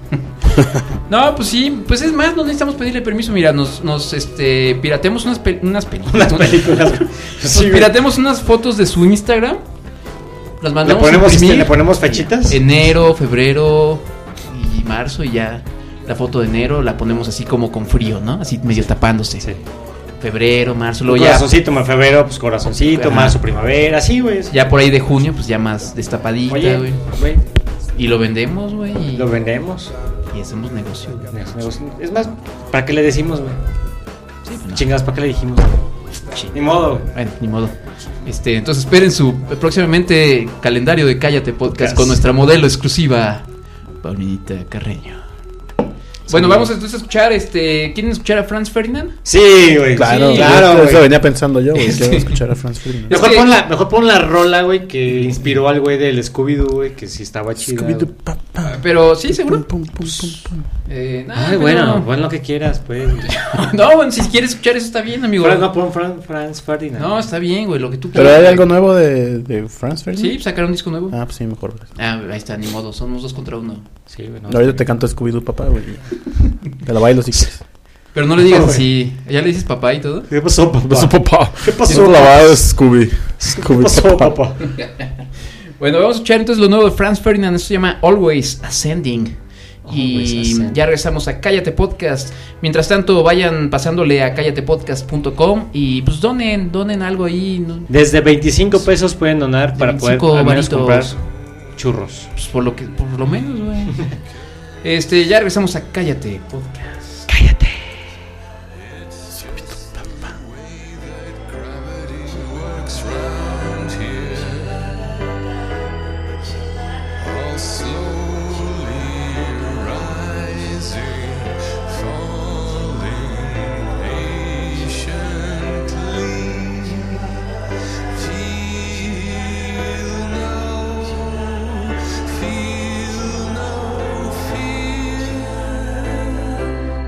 No, pues sí, pues es más, no necesitamos pedirle permiso. Mira, nos, nos este, pirateamos unas, pe- unas películas. Unas películas. Nos Sí, güey. pirateamos unas fotos de su Instagram. Las Le mandamos ponemos, a este, imprimir. le ponemos fechitas. Enero, febrero y marzo, y ya la foto de enero la ponemos así como con frío, ¿no? Así medio tapándose. Sí. Febrero, marzo, Luego luego ya, corazoncito, en febrero, pues corazoncito, Ajá. marzo, primavera, así, güey. ya por ahí de junio, pues ya más destapadita, Oye, güey. güey, Y lo vendemos, güey. Y, lo vendemos. y hacemos negocio, güey. Es negocio. Es más, ¿para qué le decimos, güey? Sí, pues no. Chingadas, ¿para qué le dijimos? Sí. Ni modo, güey. Bueno, ni modo. Este, entonces esperen su próximamente calendario de Cállate Podcast Podcast. con nuestra modelo exclusiva, Paulinita Carreño. Bueno, vamos entonces a escuchar, este, ¿quieren escuchar a Franz Ferdinand? Sí, güey. Claro, sí, yo- claro, eso güey. venía pensando yo, güey. Quiero escuchar a Franz Ferdinand. Mejor Es que- pon la, mejor pon la rola, güey, que inspiró al güey del Scooby-Doo, güey, que sí estaba chido. Scooby-Doo, pa, pa. Pero, ¿sí, seguro? Pum, pum, pum, pum, pum. Eh, no, Ay, pero- bueno, pon lo que quieras, pues. No, bueno, si quieres escuchar eso está bien, amigo. Fran, no, pon Fran, Franz Ferdinand. No, está bien, güey, lo que tú ¿Pero quieras. hay algo nuevo de, de Franz Ferdinand? Sí, sacaron un disco nuevo. Ah, pues sí, mejor. güey. Ah, ahí está, ni modo, somos dos contra uno. Sí, güey, no. Ahorita te canto Scooby-Doo, papá, güey. Te la bailo si quieres. Pero no le digas No, güey. así. ¿Ya le dices papá y todo? ¿Qué pasó, papá? papá? ¿Qué pasó, Eso papá? lavado es Scooby. ¿Qué Scooby, pasó, papá? Bueno, vamos a escuchar entonces lo nuevo de Franz Ferdinand. Esto se llama Always Ascending. Y Always Ascending. ya regresamos a Cállate Podcast. Mientras tanto, vayan pasándole a cállate podcast punto com y pues donen, donen algo ahí. ¿no? Desde veinticinco pesos pueden donar para poder veinticinco al menos varitos. comprar churros. Pues por lo que, por lo menos, güey. Este, ya regresamos a Cállate Podcast. Cállate. Feel no fear.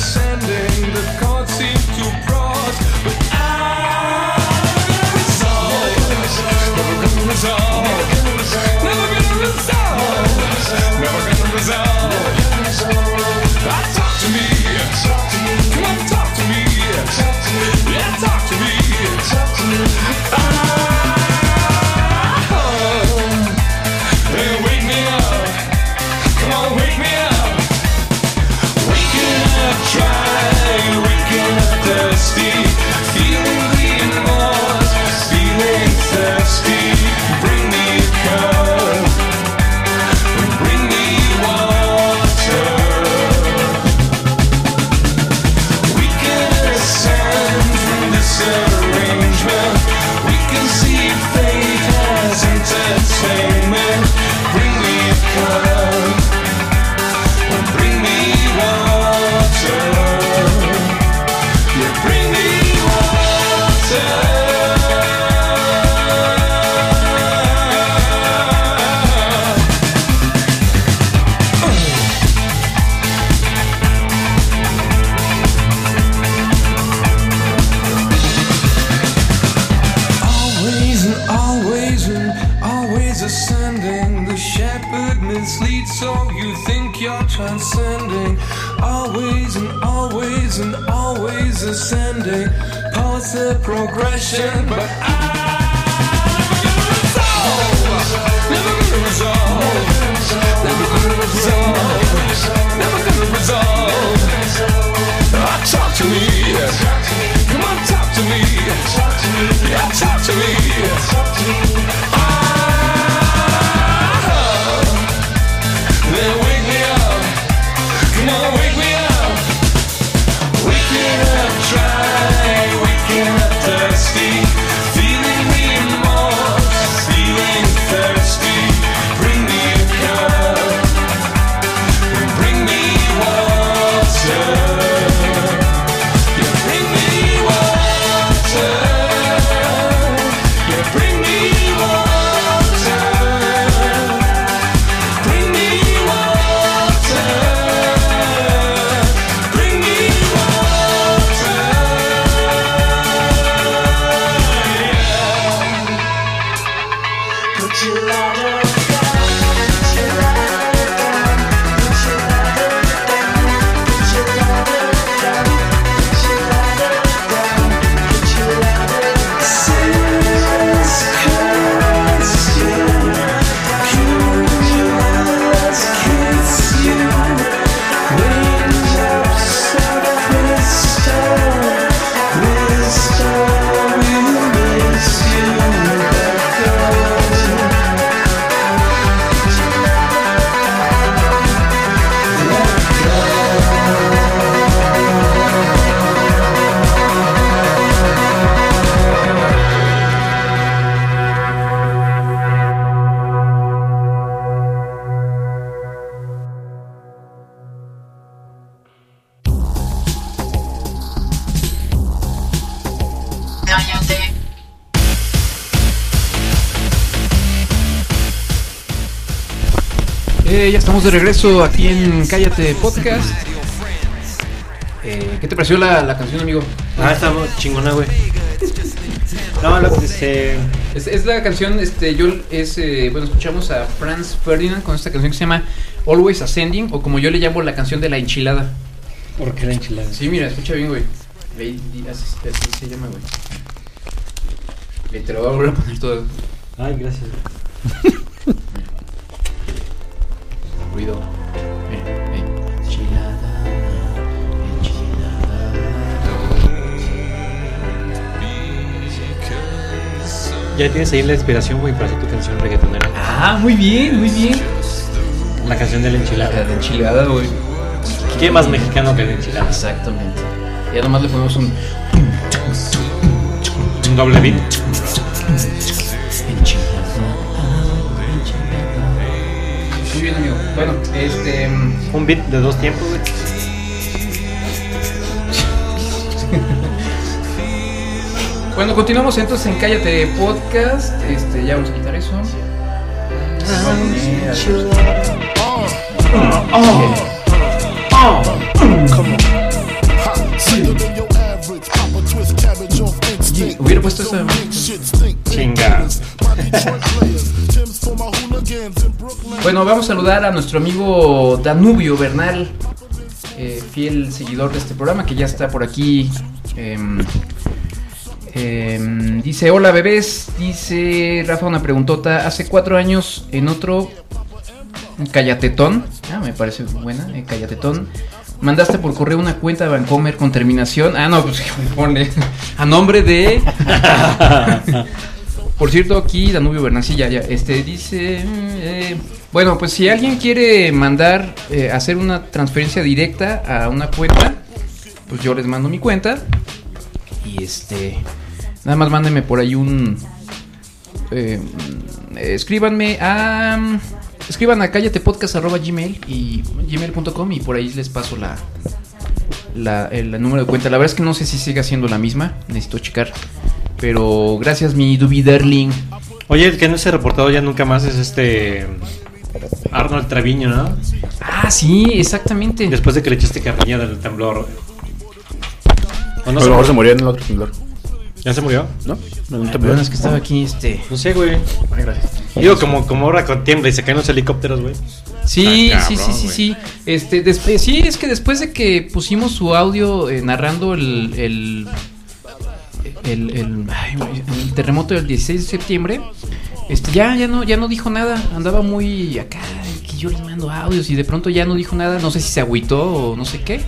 ascending, the cards seem to cross, but I'm never gonna resolve, never gonna resolve, never gonna resolve. Ah, talk to me, come on, talk to me, yeah, talk to me. Ah, hey, wake me up, come on, wake me up. Waking up dry, waking up thirsty, feeling the remorse, feeling thirsty. Bring me a cup, bring me water. We can ascend from this arrangement. We can see fate as entertainment. Bring me a cup, bring me water. Yeah, bring me water. Always and always and always ascending. The shepherd misleads, so you think you're transcending. Always and always and always ascending. Pause the progression, but I'm never gonna resolve, never gonna resolve, never gonna resolve. Ah, talk to me, come on, talk to me, yeah, talk to me. Ah, then wake me up, come on, wake me up. Waking up dry, waking up thirsty, feeling remorse, feeling thirsty. Bring me a cup, bring me water. Yeah, bring me water. Yeah, bring me water. Bring me water. Bring me water. Put your ladder down, put your ladder down, put your ladder down, put your ladder down, put your ladder down, put your ladder down. Since curse you, curious kiss you, raindrops of crystal, crystal will miss you, but go. Eh, ya estamos de regreso aquí en Cállate Podcast. Eh, ¿Qué te pareció la, la canción, amigo? Ah, está chingona, güey. No, lo que se... Es, es la canción, este, yo, es, eh, bueno, escuchamos a Franz Ferdinand con esta canción que se llama Always Ascending, o como yo le llamo la canción de la enchilada. ¿Por qué la enchilada? Sí, mira, escucha bien, güey. Ve, así, así se llama, güey. Ve, te lo voy a volver a poner todo. Ay, gracias. Ruido. Mira, ve. Enchilada, enchilada. Ya tienes ahí la inspiración, güey, para hacer tu canción reggaetonera. Ah, muy bien, muy bien. La canción de la enchilada. La enchilada, güey. ¿Qué más mexicano que la enchilada? Exactamente. Ya nomás le ponemos un... Un doble beat. Muy bien, amigo. Bueno, este... Un beat de dos tiempos, güey. Bueno, continuamos entonces en Cállate Podcast. Este, ya vamos a quitar eso. Oh, oh, oh, come on. puesto esa. Chinga. Bueno, vamos a saludar a nuestro amigo Danubio Bernal, eh, fiel seguidor de este programa, que ya está por aquí. Eh, eh, dice, hola bebés, dice Rafa una preguntota. Hace cuatro años en otro Callatetón, ah, me parece buena, eh, Callatetón, mandaste por correo una cuenta de Vancomer con terminación. Ah, no, pues me pone a nombre de. Por cierto, aquí Danubio Bernal, sí, ya, ya, este dice, eh, bueno, pues si alguien quiere mandar, eh, hacer una transferencia directa a una cuenta, pues yo les mando mi cuenta. Y este, nada más mándenme por ahí un, eh, escríbanme a, escriban a callatepodcast arroba gmail y gmail punto com y por ahí les paso la, la, el, el número de cuenta. La verdad es que no sé si sigue siendo la misma, necesito checar. Pero gracias, mi Dubi Darling. Oye, el que no se ha reportado ya nunca más es este Arnold Treviño, ¿no? Ah, sí, exactamente. Después de que le echaste carrilla del temblor. ¿O no a lo mejor se murió en el otro temblor? ¿Ya se murió? ¿No? No, no bueno, es que estaba aquí este. No sé, güey. Ay, gracias. Digo, como, como ahora con tiembla y se caen los helicópteros, güey. Sí, Ah, sí, cabrón, sí, sí, güey. sí. Este, después, sí, es que después de que pusimos su audio eh, narrando el el el, el, ay, el terremoto del dieciséis de septiembre, este, ya, ya no, ya no dijo nada. Andaba muy acá, que yo les mando audios y de pronto ya no dijo nada. No sé si se agüitó o no sé qué.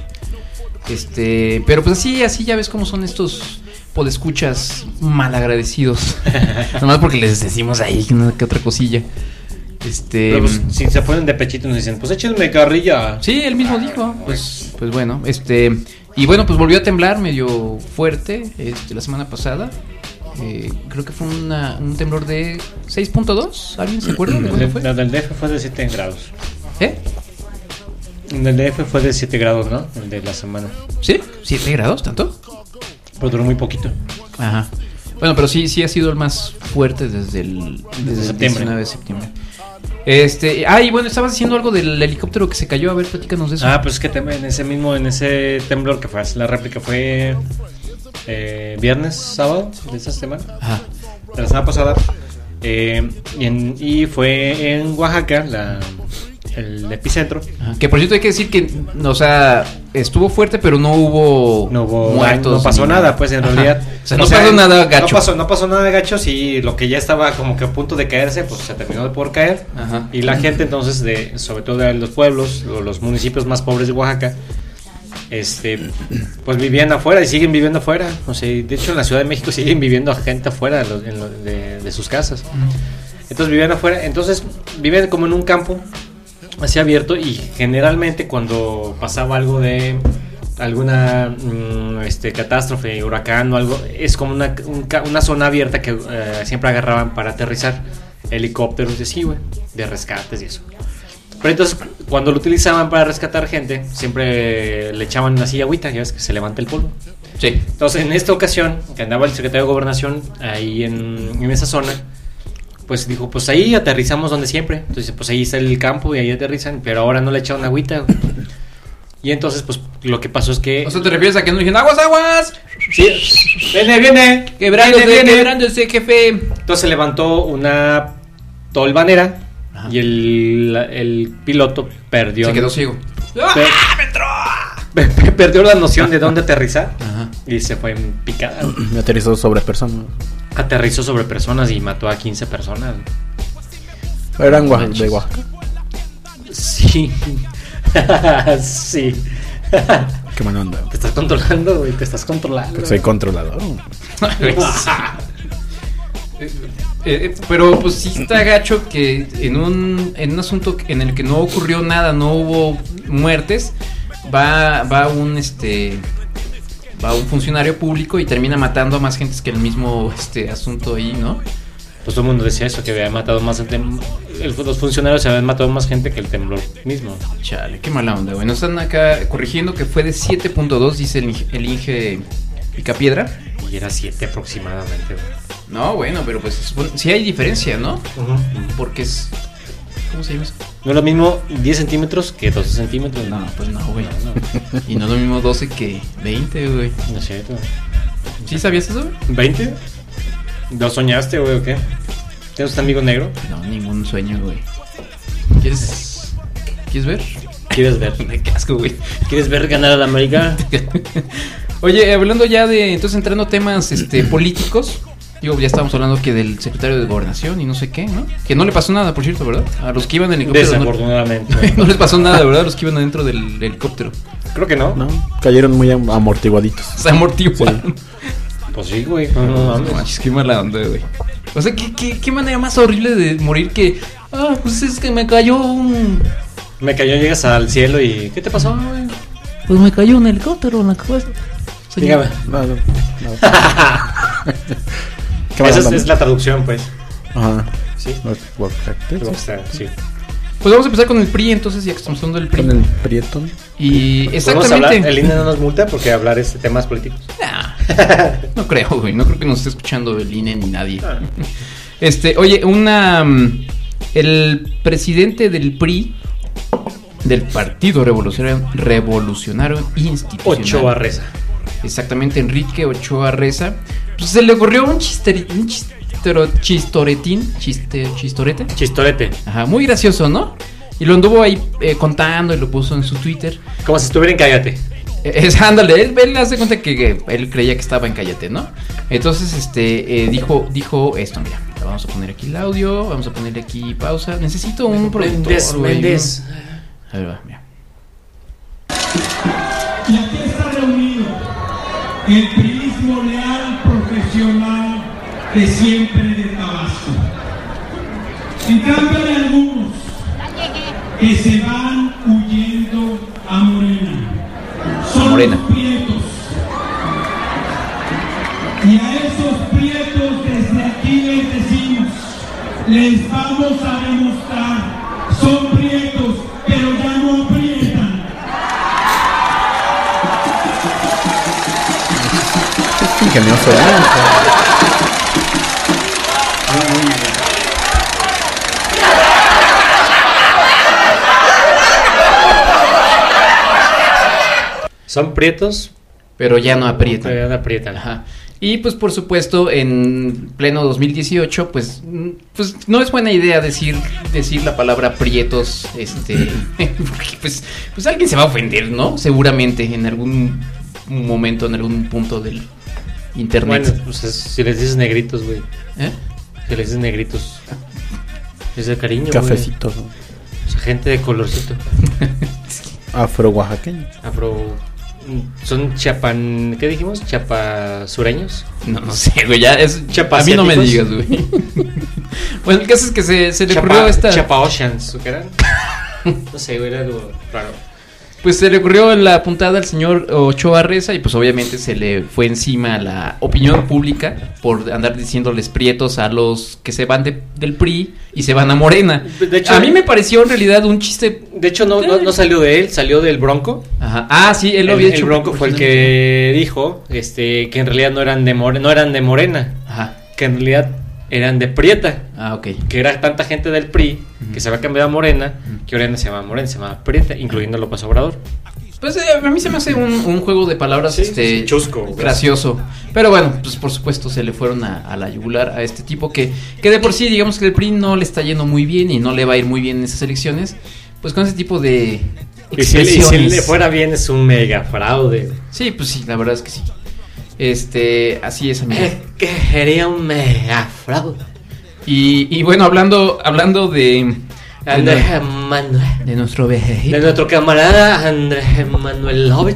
Este, pero pues así, así ya ves cómo son estos podescuchas malagradecidos. Nomás porque les decimos ahí una que otra cosilla. Este, Pero pues, si se ponen de pechito nos dicen, pues échenme carrilla. sí, él mismo dijo. Pues, pues bueno, este, y bueno, pues volvió a temblar medio fuerte, este, la semana pasada. Eh, creo que fue una, un temblor de seis punto dos. ¿Alguien se acuerda de cuándo fue? La del D F fue de siete grados. ¿Eh? El del D F fue de siete grados, ¿no? El de la semana. ¿Sí? ¿siete grados? ¿Tanto? Pero duró muy poquito. Ajá. Bueno, pero sí, sí ha sido el más fuerte desde el, desde el septiembre. diecinueve de septiembre. Este, ah, y bueno, estabas diciendo algo del helicóptero que se cayó. A ver, platícanos de eso. Ah, pues es que tem- en ese mismo, en ese temblor que fue, la réplica fue eh, viernes, sábado de esta semana, Ajá. de la semana pasada, eh, y, en- y fue en Oaxaca, la, el epicentro. Ajá. Que por cierto hay que decir que, o sea, estuvo fuerte, pero no hubo No hubo muertos. no pasó ni nada, pues en Ajá. realidad. O sea, no pasó nada gacho. No pasó, no pasó nada gacho, sí, lo que ya estaba como que a punto de caerse, pues se terminó de por caer. Ajá. Y la gente entonces, de, sobre todo de los pueblos, o los municipios más pobres de Oaxaca, este, pues vivían afuera y siguen viviendo afuera. O sea, de hecho en la Ciudad de México siguen viviendo gente afuera de, los- en lo- de- de sus casas. Entonces vivían afuera, entonces viven como en un campo así abierto y generalmente cuando pasaba algo de alguna mm, este, catástrofe, huracán o algo, es como una, un ca- una zona abierta que eh, siempre agarraban para aterrizar helicópteros y así, güey, de rescates y eso. Pero entonces cuando lo utilizaban para rescatar gente, siempre le echaban así agüita, ya ves que se levanta el polvo. Sí. Entonces en esta ocasión, que andaba el secretario de Gobernación ahí en, en esa zona, pues dijo, pues ahí aterrizamos donde siempre. Entonces pues ahí está el campo y ahí aterrizan, pero ahora no le echaron agüita, güey. Y entonces pues lo que pasó es que... O sea, ¿te refieres a que no dijeron aguas, aguas? Sí, viene, viene, Quebrándose, viene, viene. quebrándose, jefe. Entonces se levantó una tolvanera. Ajá. Y el, el piloto perdió... Se quedó ciego. Per- pe- perdió la noción de dónde aterrizar. Ajá. Y se fue en picada, güey. Me aterrizó sobre personas. Aterrizó sobre personas y mató a quince personas. Eran Oaxaca, de Oaxaca. Sí. Sí. Qué mala onda. Te estás controlando, güey. Te estás controlando. Soy controlador. Eh, eh, pero pues sí está gacho que en un en un asunto en el que no ocurrió nada, no hubo muertes, va va un este va un funcionario público y termina matando a más gente que el mismo este asunto ahí, ¿no? Pues todo el mundo decía eso, que había matado más gente. El, los funcionarios se habían matado más gente que el temblor mismo. Chale, qué mala onda, güey. Nos están acá corrigiendo que fue de siete punto dos, dice el, Inge- el Inge Picapiedra. Y era siete aproximadamente, güey. No, bueno, pero pues se supone- sí hay diferencia, ¿no? Porque es... ¿Cómo se llama eso? No es lo mismo diez centímetros que doce centímetros. No, pues no, güey. Y no es lo mismo doce que veinte, güey. No es cierto. ¿Sí sabías eso, güey? ¿veinte? ¿Lo soñaste, güey, o qué? ¿Tienes un amigo negro? No, ningún sueño, güey. ¿Quieres, ¿quieres ver? ¿Quieres ver? Qué asco, güey. ¿Quieres ver ganar a la América? Oye, hablando ya de, entonces entrando a temas este, políticos, digo, ya estábamos hablando que del secretario de Gobernación y no sé qué, ¿no? Que no le pasó nada, por cierto, ¿verdad? A los que iban en el helicóptero. Desafortunadamente. No, no les pasó nada, ¿verdad? A los que iban adentro del helicóptero. Creo que no. No, cayeron muy am- amortiguaditos. Se amortiguaron. Pues sí, güey. No, no, No, mames. manches, qué mala onda, güey. O sea, ¿qué, qué, qué manera más horrible de morir que... Ah, pues es que me cayó un... Me cayó, llegas al cielo y... ¿Qué te pasó, güey? Pues me cayó un helicóptero en la cabeza. Dígame. No, no, no. Esa Qué mala es, onda, es ¿no? la traducción, pues. Ajá. Sí. No, bueno, O sí. sea, sí. Pues vamos a empezar con el P R I, entonces, ya que estamos hablando del P R I. Con el Prieto. Y ¿Podemos hablar? exactamente... El I N E no nos multa porque hablar este temas políticos. Nah, no creo, güey. No creo que nos esté escuchando el I N E ni nadie. Ah. Este, oye, una... mm, El presidente del P R I, del Partido Revolucionario, Revolucionario Institucional, Ochoa Reza. exactamente, Enrique Ochoa Reza, pues se le ocurrió un, chisteri- un chistero- chistoretín, chiste, chistorete, Chistorete. ajá, muy gracioso, ¿no? Y lo anduvo ahí eh, contando y lo puso en su Twitter. Como si estuviera en Cállate. Es, ándale, él, él hace cuenta que, que él creía que estaba en Cállate, ¿no? Entonces, este, eh, dijo, dijo esto, mira, vamos a poner aquí el audio, vamos a ponerle aquí pausa. Necesito un productor, Méndez, güey, Méndez. ¿no? Ahí va, mira. Y aquí está reunido el priismo leal profesional de siempre de Tabasco. En cambio hay algunos que se van huyendo a Morena. Son Morena. los prietos. Y a esos prietos desde aquí les decimos, les vamos a demostrar, son prietos, pero ya no aprietan. Es ingenioso, ¿no? Son prietos, Pero ya no aprietan. pero ya aprietan. Ajá. Y pues por supuesto en pleno dos mil dieciocho pues, mm, pues no es buena idea decir decir la palabra prietos, este, porque pues, pues alguien se va a ofender, ¿no? Seguramente en algún momento, en algún punto del internet. Bueno, pues es- si les dices negritos, güey. ¿Eh? Si les dices negritos. Es de cariño, güey. Cafecito, ¿no? O sea, gente de colorcito. Afro oaxaqueño. Afro. Son chapan. ¿Qué dijimos? Chapasureños. No, no sé, güey, ya es Chapa a mí no me digas, asiáticos. güey. Bueno, el caso es que se, se le Chapa, ocurrió esta Chapa Oceans, ¿o qué eran? No sé, güey, era algo raro. Pues se le ocurrió la puntada al señor Ochoa Reza y pues obviamente se le fue encima la opinión pública por andar diciéndoles prietos a los que se van de, del P R I y se van a Morena. De hecho, a mí me pareció en realidad un chiste. De hecho, no, no, no salió de él, salió del Bronco. Ajá. Ah, sí, él lo El, había el hecho. Bronco fue el que dijo este, que en realidad no eran de More- no eran de Morena, Ajá. que en realidad eran de Prieta. Ah, ok. Que era tanta gente del P R I que se había cambiado a Morena, Ujú. que ahora no se llama Morena, se llama Prieta, incluyendo López Obrador. Pues eh, a mí se me hace un, un juego de palabras Sí, este sí, chusco, gracioso. Pero bueno, pues por supuesto se le fueron a, a la yugular a este tipo que, que de por sí digamos que el P R I no le está yendo muy bien y no le va a ir muy bien en esas elecciones. Pues con ese tipo de Y si, y si expresiones. le fuera bien es un mega fraude. Sí, pues sí, la verdad es que sí. Este, así es, amigo. Que sería un mega fraude. Y, y bueno, hablando hablando de de, Andrés nue- Manuel. de nuestro De vejejito. nuestro camarada Andrés Manuelovich.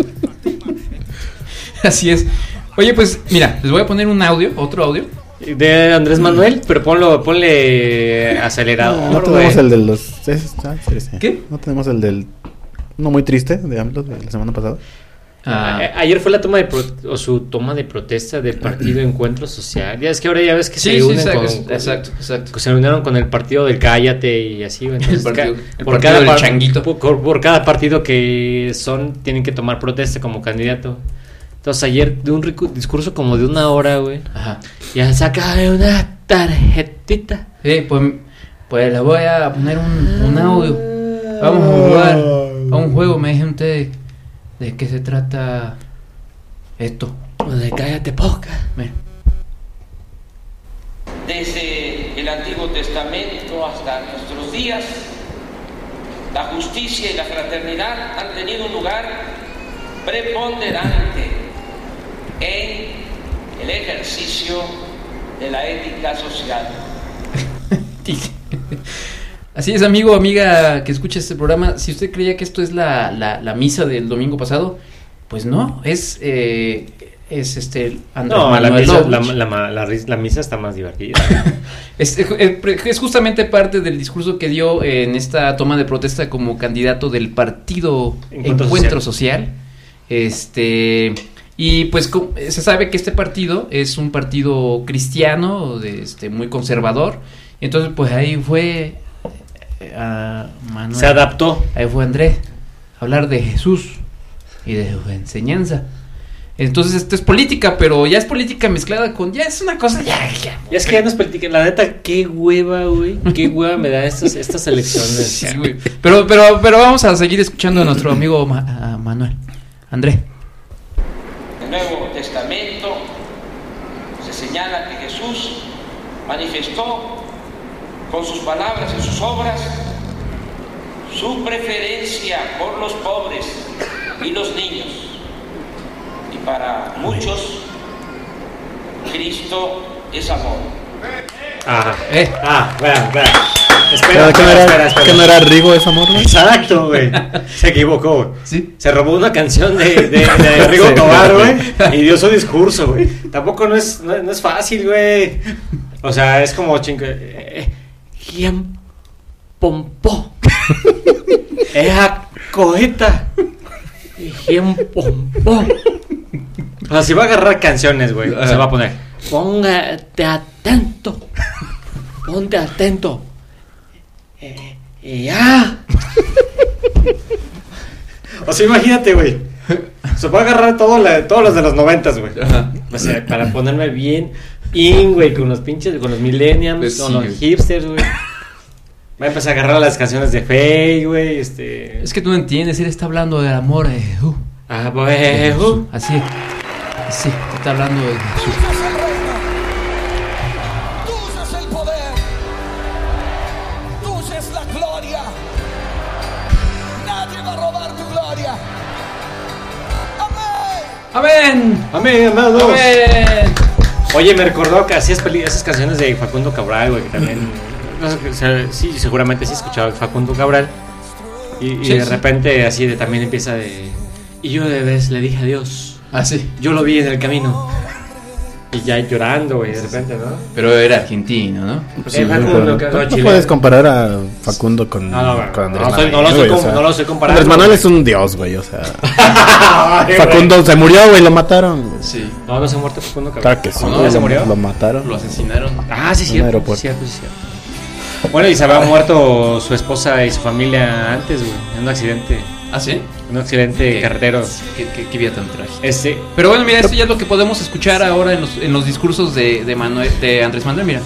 Así es. Oye, pues mira, les voy a poner un audio, otro audio. De Andrés Manuel, pero ponlo, ponle acelerador. No tenemos güey. el de los. es- ah, sí, sí. ¿Qué? No tenemos el del. Uno muy triste de AMLO de la semana pasada. Ah, A- Ayer fue la toma de pro- o su toma de protesta del partido Encuentro Social. Ya es que ahora ya ves que sí, se sí, unen exacto, con, con- exacto, exacto. que se unieron con el partido del Cállate y así. güey. Entonces, El partido- ca- el por partido cada del par- changuito. Por, por cada partido que son tienen que tomar protesta como candidato. Entonces ayer de un rico discurso como de una hora, güey. Ajá. Ya saca una tarjetita. Sí, pues, pues le voy a poner un, un audio. Vamos a jugar a un juego, me dijeron ustedes. ¿De qué se trata esto? De Cállate poca. Mira. desde el Antiguo Testamento hasta nuestros días, la justicia y la fraternidad han tenido un lugar preponderante en el ejercicio de la ética social. Así es, amigo, amiga que escucha este programa, si usted creía que esto es la, la, la misa del domingo pasado, pues no, es eh, es este Andrés No, la Manuel misa, la, López. la, la, la, la misa está más divertida. es, es justamente parte del discurso que dio en esta toma de protesta como candidato del partido Encuentro, Encuentro Social. Social. Este, y pues se sabe que este partido es un partido cristiano, de, este, muy conservador. Entonces, pues ahí fue a Manuel. Se adaptó. Ahí fue Andrés a hablar de Jesús y de su enseñanza. Entonces esto es política, pero ya es política mezclada con, ya es una cosa, ya, ya. Ya es que ya no es política, la neta, qué hueva, güey, qué hueva me da estas, estas elecciones. Sí, güey. Pero, pero, pero vamos a seguir escuchando a nuestro amigo Ma- a Manuel. Andrés. En el Nuevo Testamento se señala que Jesús manifestó con sus palabras y sus obras su preferencia por los pobres y los niños. Y para muchos, Cristo es amor. Ajá. Eh. Ah, vean, vean. Espera, ¿Que no espera, era, espera, espera. que no era Rigo esa morra? Exacto, güey. Se equivocó. Sí. Se robó una canción de, de, de Rigo Sí. Tobar, güey. Y dio su discurso, güey. Tampoco no es, no, no es fácil, güey. O sea, es como chingo. Eh, ¿Quién pompó? Esa coheta. ¿Quién pompó? O sea, si va a agarrar canciones, güey, se va a poner. Póngate atento. Ponte atento. Eh, y ya. O sea, imagínate, güey. Se va a agarrar todo la, todos los de los noventas, güey. O sea, para ponerme bien in, güey, con los pinches, con los millennials, Pues con sí, los güey. hipsters, güey. Va a empezar a agarrar las canciones de Faye, güey, este... Es que tú no entiendes, él está hablando del amor de Jesús. Ah, pues... uh. Así, así, está hablando de Jesús. Tuyo es el reino, tuyo es el poder, tuya es la gloria. Nadie va a robar tu gloria. Amén. ¡Amén! Amén, amados. ¡Amén! Oye, me recordó que hacías peli- esas canciones de Facundo Cabral, güey, que también... no sé, o sea, sí, seguramente sí he escuchado Facundo Cabral. Y, y Sí, de sí. repente así de, también empieza de... Y yo de vez le dije adiós. Ah, sí. Yo lo vi en el camino. Y ya llorando, güey, de repente, ¿no? Pero era argentino, ¿no? Pues Sí, sí, Facundo, pero que- no, no, no chileno. puedes comparar a Facundo con, No, no, con Andrés no soy- Manuel. no lo estoy güey, com- no lo estoy comparando, Andrés Manuel güey. es un dios, güey, o sea. Ay, Facundo güey. se murió, güey, lo mataron. güey. Sí. No, no se ha muerto Facundo Cabral. Claro que sí. ¿No? güey, ¿Ya se lo- murió? Lo mataron. Lo asesinaron. Ah, sí, En un cierto, aeropuerto. sí, cierto, sí, cierto. Bueno, y se había muerto su esposa y su familia antes, güey, en un accidente, ¿Ah, sí? en un accidente ¿Qué? carretero. Qué, qué, qué vida tan trágica. Este, Pero bueno, mira, esto ya es lo que podemos escuchar ahora en los, en los discursos de, de, Manuel, de Andrés Manuel, mira.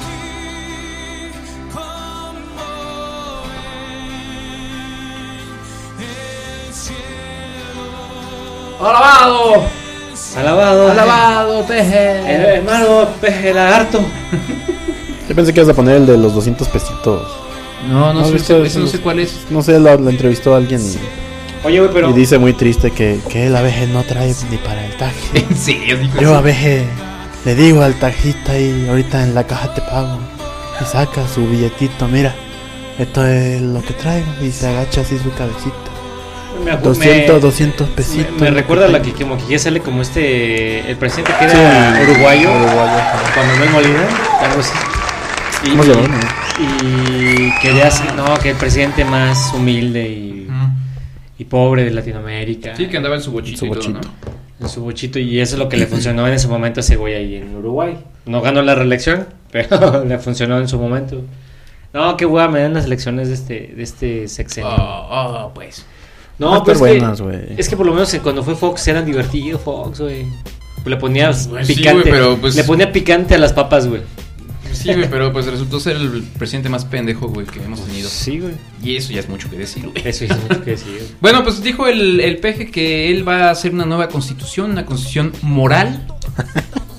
¡Alabado! alabado, ¡Alabado, peje! el hermano peje lagarto. Yo pensé que ibas a poner el de los doscientos pesitos. No, no, No, sé, esto- ese no sé cuál es. No sé, lo, lo entrevistó a alguien y, Oye, güey, pero... y dice muy triste que, que él a veces no trae ni para el taxi. ¿En serio? dijo Yo eso? a veces le digo al taxista y ahorita en la caja te pago. Y saca su billetito, mira, esto es lo que traigo. Y se agacha así su cabecita. me, acu- doscientos, me- dosientos pesitos. Me, me lo recuerda a la que traigo. como que ya sale como este el presidente que era Sí, uruguayo, uruguayo. Juan Manuel Molina, algo así. Y, ¿Cómo se llama? y quería ser, no, que el presidente más humilde y, Ujú. y pobre de Latinoamérica. Sí, que andaba en su bochito, Su y todo, bochito. ¿no? En su bochito, y eso es lo que le funcionó en ese momento a ese güey ahí en Uruguay. No ganó la reelección, pero le funcionó en su momento. No, qué hueá me dan las elecciones de este, de este sexenio. Oh, oh, pues. No, Van a pues estar es que- buenas, güey. es que por lo menos eh, cuando fue Fox eran divertidos, Fox, güey. Le ponías Pues sí, picante. güey, pero, pues- Le ponía picante a las papas, güey. Sí, güey, pero pues resultó ser el presidente más pendejo, güey, que hemos tenido. Sí, güey. Y eso ya es mucho que decir, güey. Eso es mucho que decir. güey. Bueno, pues dijo el, el peje que él va a hacer una nueva constitución, una constitución moral.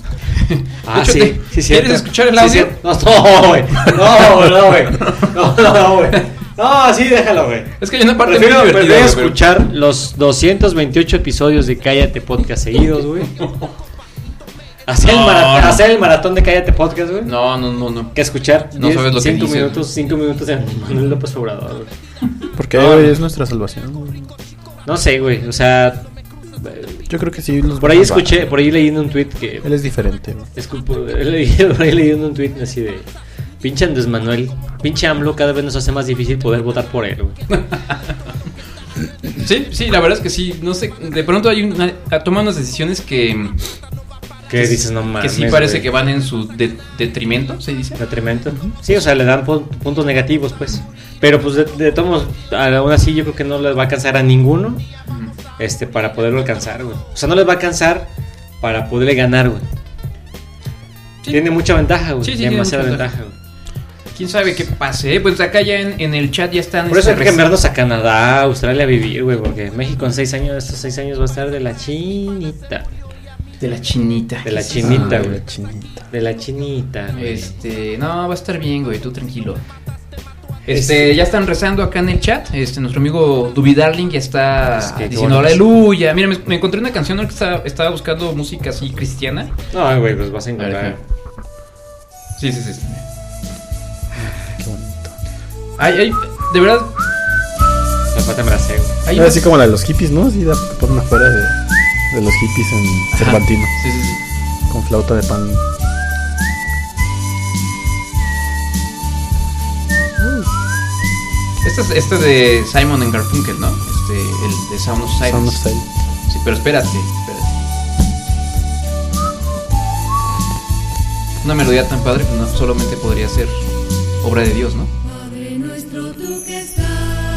Ah, hecho, sí, te- sí, ¿quieres cierto. escuchar el Sí, audio? cierto. No, no, güey. No, no, güey. No, no, no, güey. No, sí, déjalo, güey. Es que hay una parte Prefiero, muy divertida, prefiero güey, pero- escuchar los doscientos veintiocho episodios de Cállate Podcast seguidos, güey. Hacer, el No, maratón, no. hacer el maratón de Cállate Podcast, güey. No, no, no, no. Que escuchar No sabes lo que cinco dice, minutos, cinco minutos de Manuel López Obrador, güey. Porque No. es nuestra salvación, güey. No sé, güey, o sea, Yo creo que sí. Los por ahí va- escuché, por ahí leí en un tweet que Él es diferente, güey. Escu- por leí, por ahí leí en un tweet así de pinche Andrés Manuel, pinche AMLO, cada vez nos hace más difícil poder votar por él, güey. Sí, sí, la verdad es que sí. No sé, de pronto hay una, toma unas decisiones que. Que dices, no mames, Que sí parece güey. que van en su de- detrimento, se dice. Detrimento. Sí, o sea, le dan pu- puntos negativos, pues. Pero pues de, de todos modos, aún así yo creo que no les va a alcanzar a ninguno este para poderlo alcanzar, güey. O sea, no les va a alcanzar para poderle ganar, güey. Sí. Tiene mucha ventaja, güey. Sí, sí, tiene demasiada mucha ventaja, ventaja. güey. Quién sabe qué pase, ¿eh? Pues acá ya en, en el chat ya están. Por eso hay este, que cambiarnos a Canadá, a Australia a vivir, güey, porque México en seis años, estos seis años va a estar de la chinita. De la chinita. De la ¿Qué es chinita, eso? güey. La chinita. De la chinita, güey. Este, no, va a estar bien, güey, tú tranquilo. Este, ya están rezando acá en el chat. Este, nuestro amigo Duby Darling ya está Es que qué diciendo bonito. aleluya. Mira, me, me encontré una canción ahora que estaba, estaba buscando música así cristiana. No, güey, pues vas a A ver, encontrar. Sí, sí, sí. sí. Qué bonito. Ay, ay, de verdad. La pata me la sé, güey. Hay Era unas- así como la de los hippies, ¿no? Así de que ponen afuera de, de los hippies en Ajá. Cervantino. Sí, sí, sí. Con flauta de pan. Esta es, esta es de Simon and Garfunkel, ¿no? Este, el de Sound of Silence. Sound of Silence. Sí, pero espérate, espérate. Una melodía tan padre, pues no, solamente podría ser obra de Dios, ¿no? Padre nuestro, tú que estás,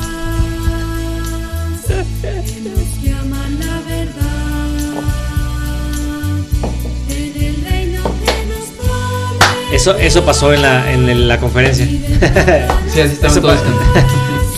que nos llaman la verdad, en el reino que nos prometes. Eso, eso pasó en la, en el- la conferencia. Sí, así estaban Eso todos pa- cantando.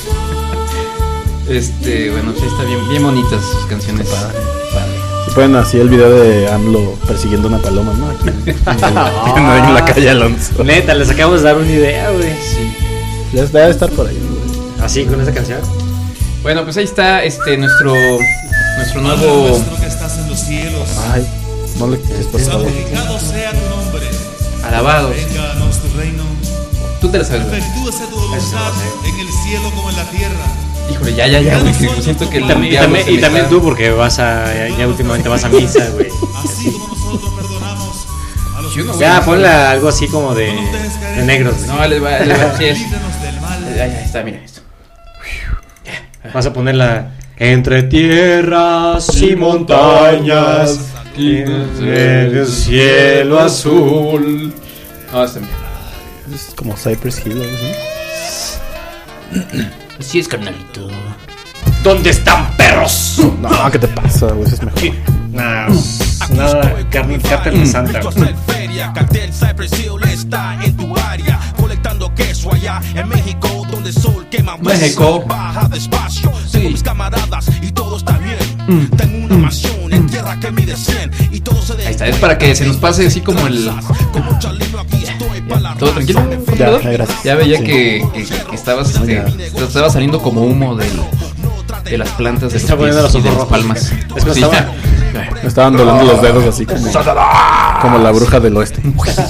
Este, bueno, sí está bien, bien bonitas sus canciones. Padre. Si pueden así el video de AMLO persiguiendo una paloma, ¿no? Aquí en, en- en- en la calle Alonso. Neta, les acabamos de dar una idea, güey. Sí. Ya debe estar por ahí, güey. Así, con esa canción. Bueno, pues ahí está este nuestro nuestro Padre nuevo. nuestro que estás en los cielos, Ay, no le quites por favor. santificado sea tu nombre. Alabado. Venga a nuestro reino. Tú te la sabes, güey. Efectúese tu voluntad en el cielo como en la tierra. Híjole, ya, ya, ya, güey. que Siento que Y el también, y diablo también, se y me también está- tú, porque vas a. Ya, ya últimamente vas a misa, güey. Así como nosotros perdonamos a los Yo no, que güey. Ya, ponle algo así como de, de negros, güey. No, les va, les va, sí es. líbranos del mal. Ahí ahí está, mira esto. Vas a ponerla entre tierras y montañas y en el cielo azul. No, está bien. Es como Cypress Hill, ¿sí? Sí es, carnalito. ¿Dónde están perros? No, ¿qué te pasa, güey? Eso es mejor. Nada, nada, carne, cártel de Santa. Costa Feria, cartel Cypress Hill está en tu área, colectando queso allá en México, donde el sol quema hueso. México. Baja despacio, tengo mis camaradas y todo está bien. Tengo una mansión en tierra que mide cien y todo se Ahí está, es para que se nos pase así como el. Como Chalino aquí estoy para la ¿Todo tranquilo? Ya, controlador? ya, gracias. Ya veía Sí. que, que, que estabas, este, ya. te estaba saliendo como humo del, de las plantas de Está los poniendo pies los y de ojos las rojos. palmas. Es que Sí, estaba- ya. Me estaban dolando los dedos así como, como la bruja del oeste.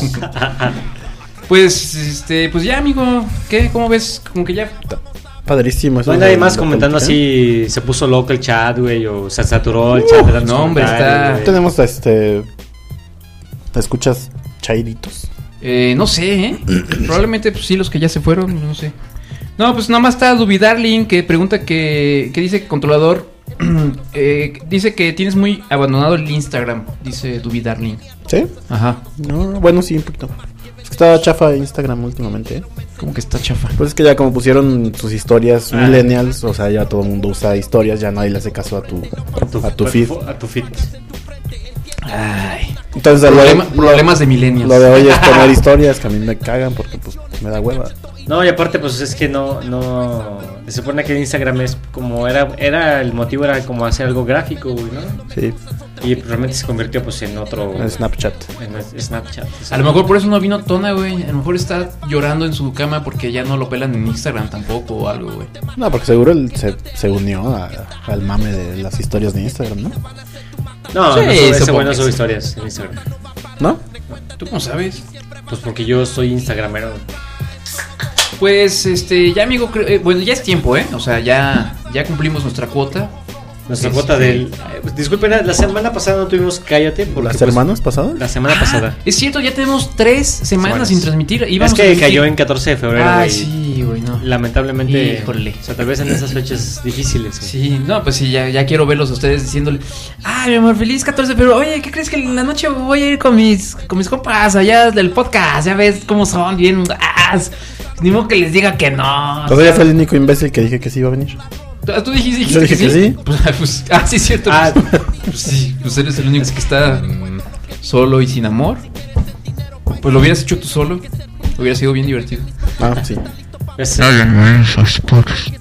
Pues, este, pues ya, amigo, ¿qué? ¿Cómo ves? Como que ya. Padrísimo. eso No hay de nadie más la comentando política. así, se puso loco el chat, güey, o se saturó el chat de tantos no, hombre, comentarios, está- güey. Tenemos este. ¿Escuchas chairitos? Eh, no sé, ¿eh? Probablemente, pues sí, los que ya se fueron, no sé. No, pues nada más está Duby Darling que pregunta que, que dice controlador. eh, dice que tienes muy abandonado el Instagram, dice Duby Darling. ¿Sí? Ajá. No, bueno, sí, un poquito. Es que está chafa Instagram últimamente, ¿eh? Como que está chafa. Pues es que ya como pusieron sus historias Ah. millennials, o sea, ya todo el mundo usa historias, ya nadie le hace caso a tu, a tu feed. A tu feed. Ay. Entonces, lo, Problema- de- problemas de millennials. lo de hoy es poner historias que a mí me cagan porque pues me da hueva. No, y aparte, pues es que no, no. Se supone que el Instagram es como era, era el motivo era como hacer algo gráfico, güey, ¿no? Sí. Y realmente se convirtió pues en otro... En Snapchat. En Snapchat. A lo mejor por eso no vino Tona, güey. A lo mejor está llorando en su cama porque ya no lo pelan en Instagram tampoco o algo, güey. No, porque seguro él se, se unió a- al mame de las historias de Instagram, ¿no? No, Sí, no sube, ese supongo güey no que sube sí. historias en Instagram. ¿No? ¿Tú cómo sabes? Pues porque yo soy instagramero. Pues, este, ya amigo, creo- eh, bueno, ya es tiempo, ¿eh? O sea, ya, ya cumplimos nuestra cuota. Nuestra Este- cuota del... eh, pues, disculpen, la semana pasada no tuvimos Cállate. Porque, ¿Las pues, hermanas pasadas? La semana Ah, pasada. Es cierto, ya tenemos tres semanas, Semanas. sin transmitir. Es Íbamos a que transmitir- cayó en catorce de febrero, Ah, güey. sí, güey, no. Lamentablemente... Híjole. O sea, tal vez en esas fechas difíciles, güey. Sí, no, pues sí, ya, ya quiero verlos a ustedes diciéndole, ay, mi amor, feliz catorce de febrero. Oye, ¿qué crees que en la noche voy a ir con mis, con mis compas allá del podcast? Ya ves cómo son, bien. Ah, ni modo que les diga que no. Todavía fue el único imbécil que dije que sí iba a venir. ¿Tú, tú dijiste, dijiste Yo dije que sí. Pues, pues, ah, sí, es cierto. Ah. Pues, pues sí, pues eres el único que está mm, solo y sin amor. Pues lo hubieras hecho tú solo. Hubiera sido bien divertido. Ah, sí. Ese- Nadie me esos pobres.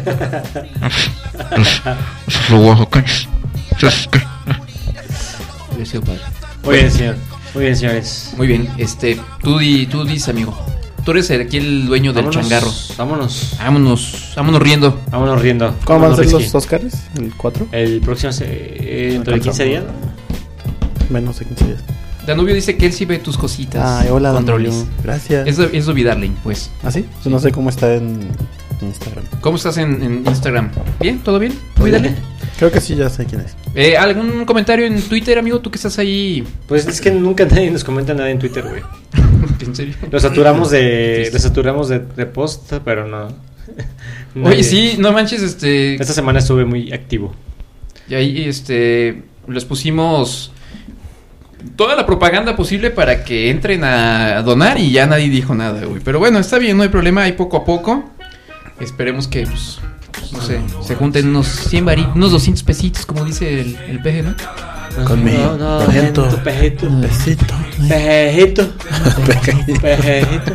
Esos oaxaqueños. ¿Sabes qué? Hubiera sido padre. Muy bien, señor. Muy bien, señores. Muy bien, este, tú di, tú dices, amigo. Tú eres el- aquí el dueño del Vámonos, changarro. Vámonos. Vámonos, vámonos riendo. Vámonos riendo. ¿Cómo van a Vámonos, ser los Risky. Oscars? ¿El cuatro? El próximo... Eh, dentro de quince días. Menos de quince días. Danubio dice que él sí ve tus cositas. Ay, hola, controles. Danubio. Gracias. Es, es Dobby Darling, pues. ¿Ah, sí? Yo no sé cómo está en Instagram. ¿Cómo estás en, en Instagram? ¿Bien? ¿Todo bien? Dobby Darling. Creo que sí, ya sé quién es. Eh, ¿Algún comentario en Twitter, amigo? Tú que estás ahí. Pues es que nunca nadie nos comenta nada en Twitter, güey. ¿En serio? Lo saturamos de... Lo saturamos de, de post, pero no. Oye, Nadie. sí, no manches, este. Esta semana estuve muy activo. Y ahí, este. Les pusimos toda la propaganda posible para que entren a donar y ya nadie dijo nada, güey. Pero bueno, está bien, no hay problema, hay poco a poco. Esperemos que, pues, pues, no sé, se junten unos cien varitos, unos doscientos pesitos, como dice el, el peje, ¿no? Conmigo. No, no, Pejito. en tu pejito. Besito. Pejito. Pejito.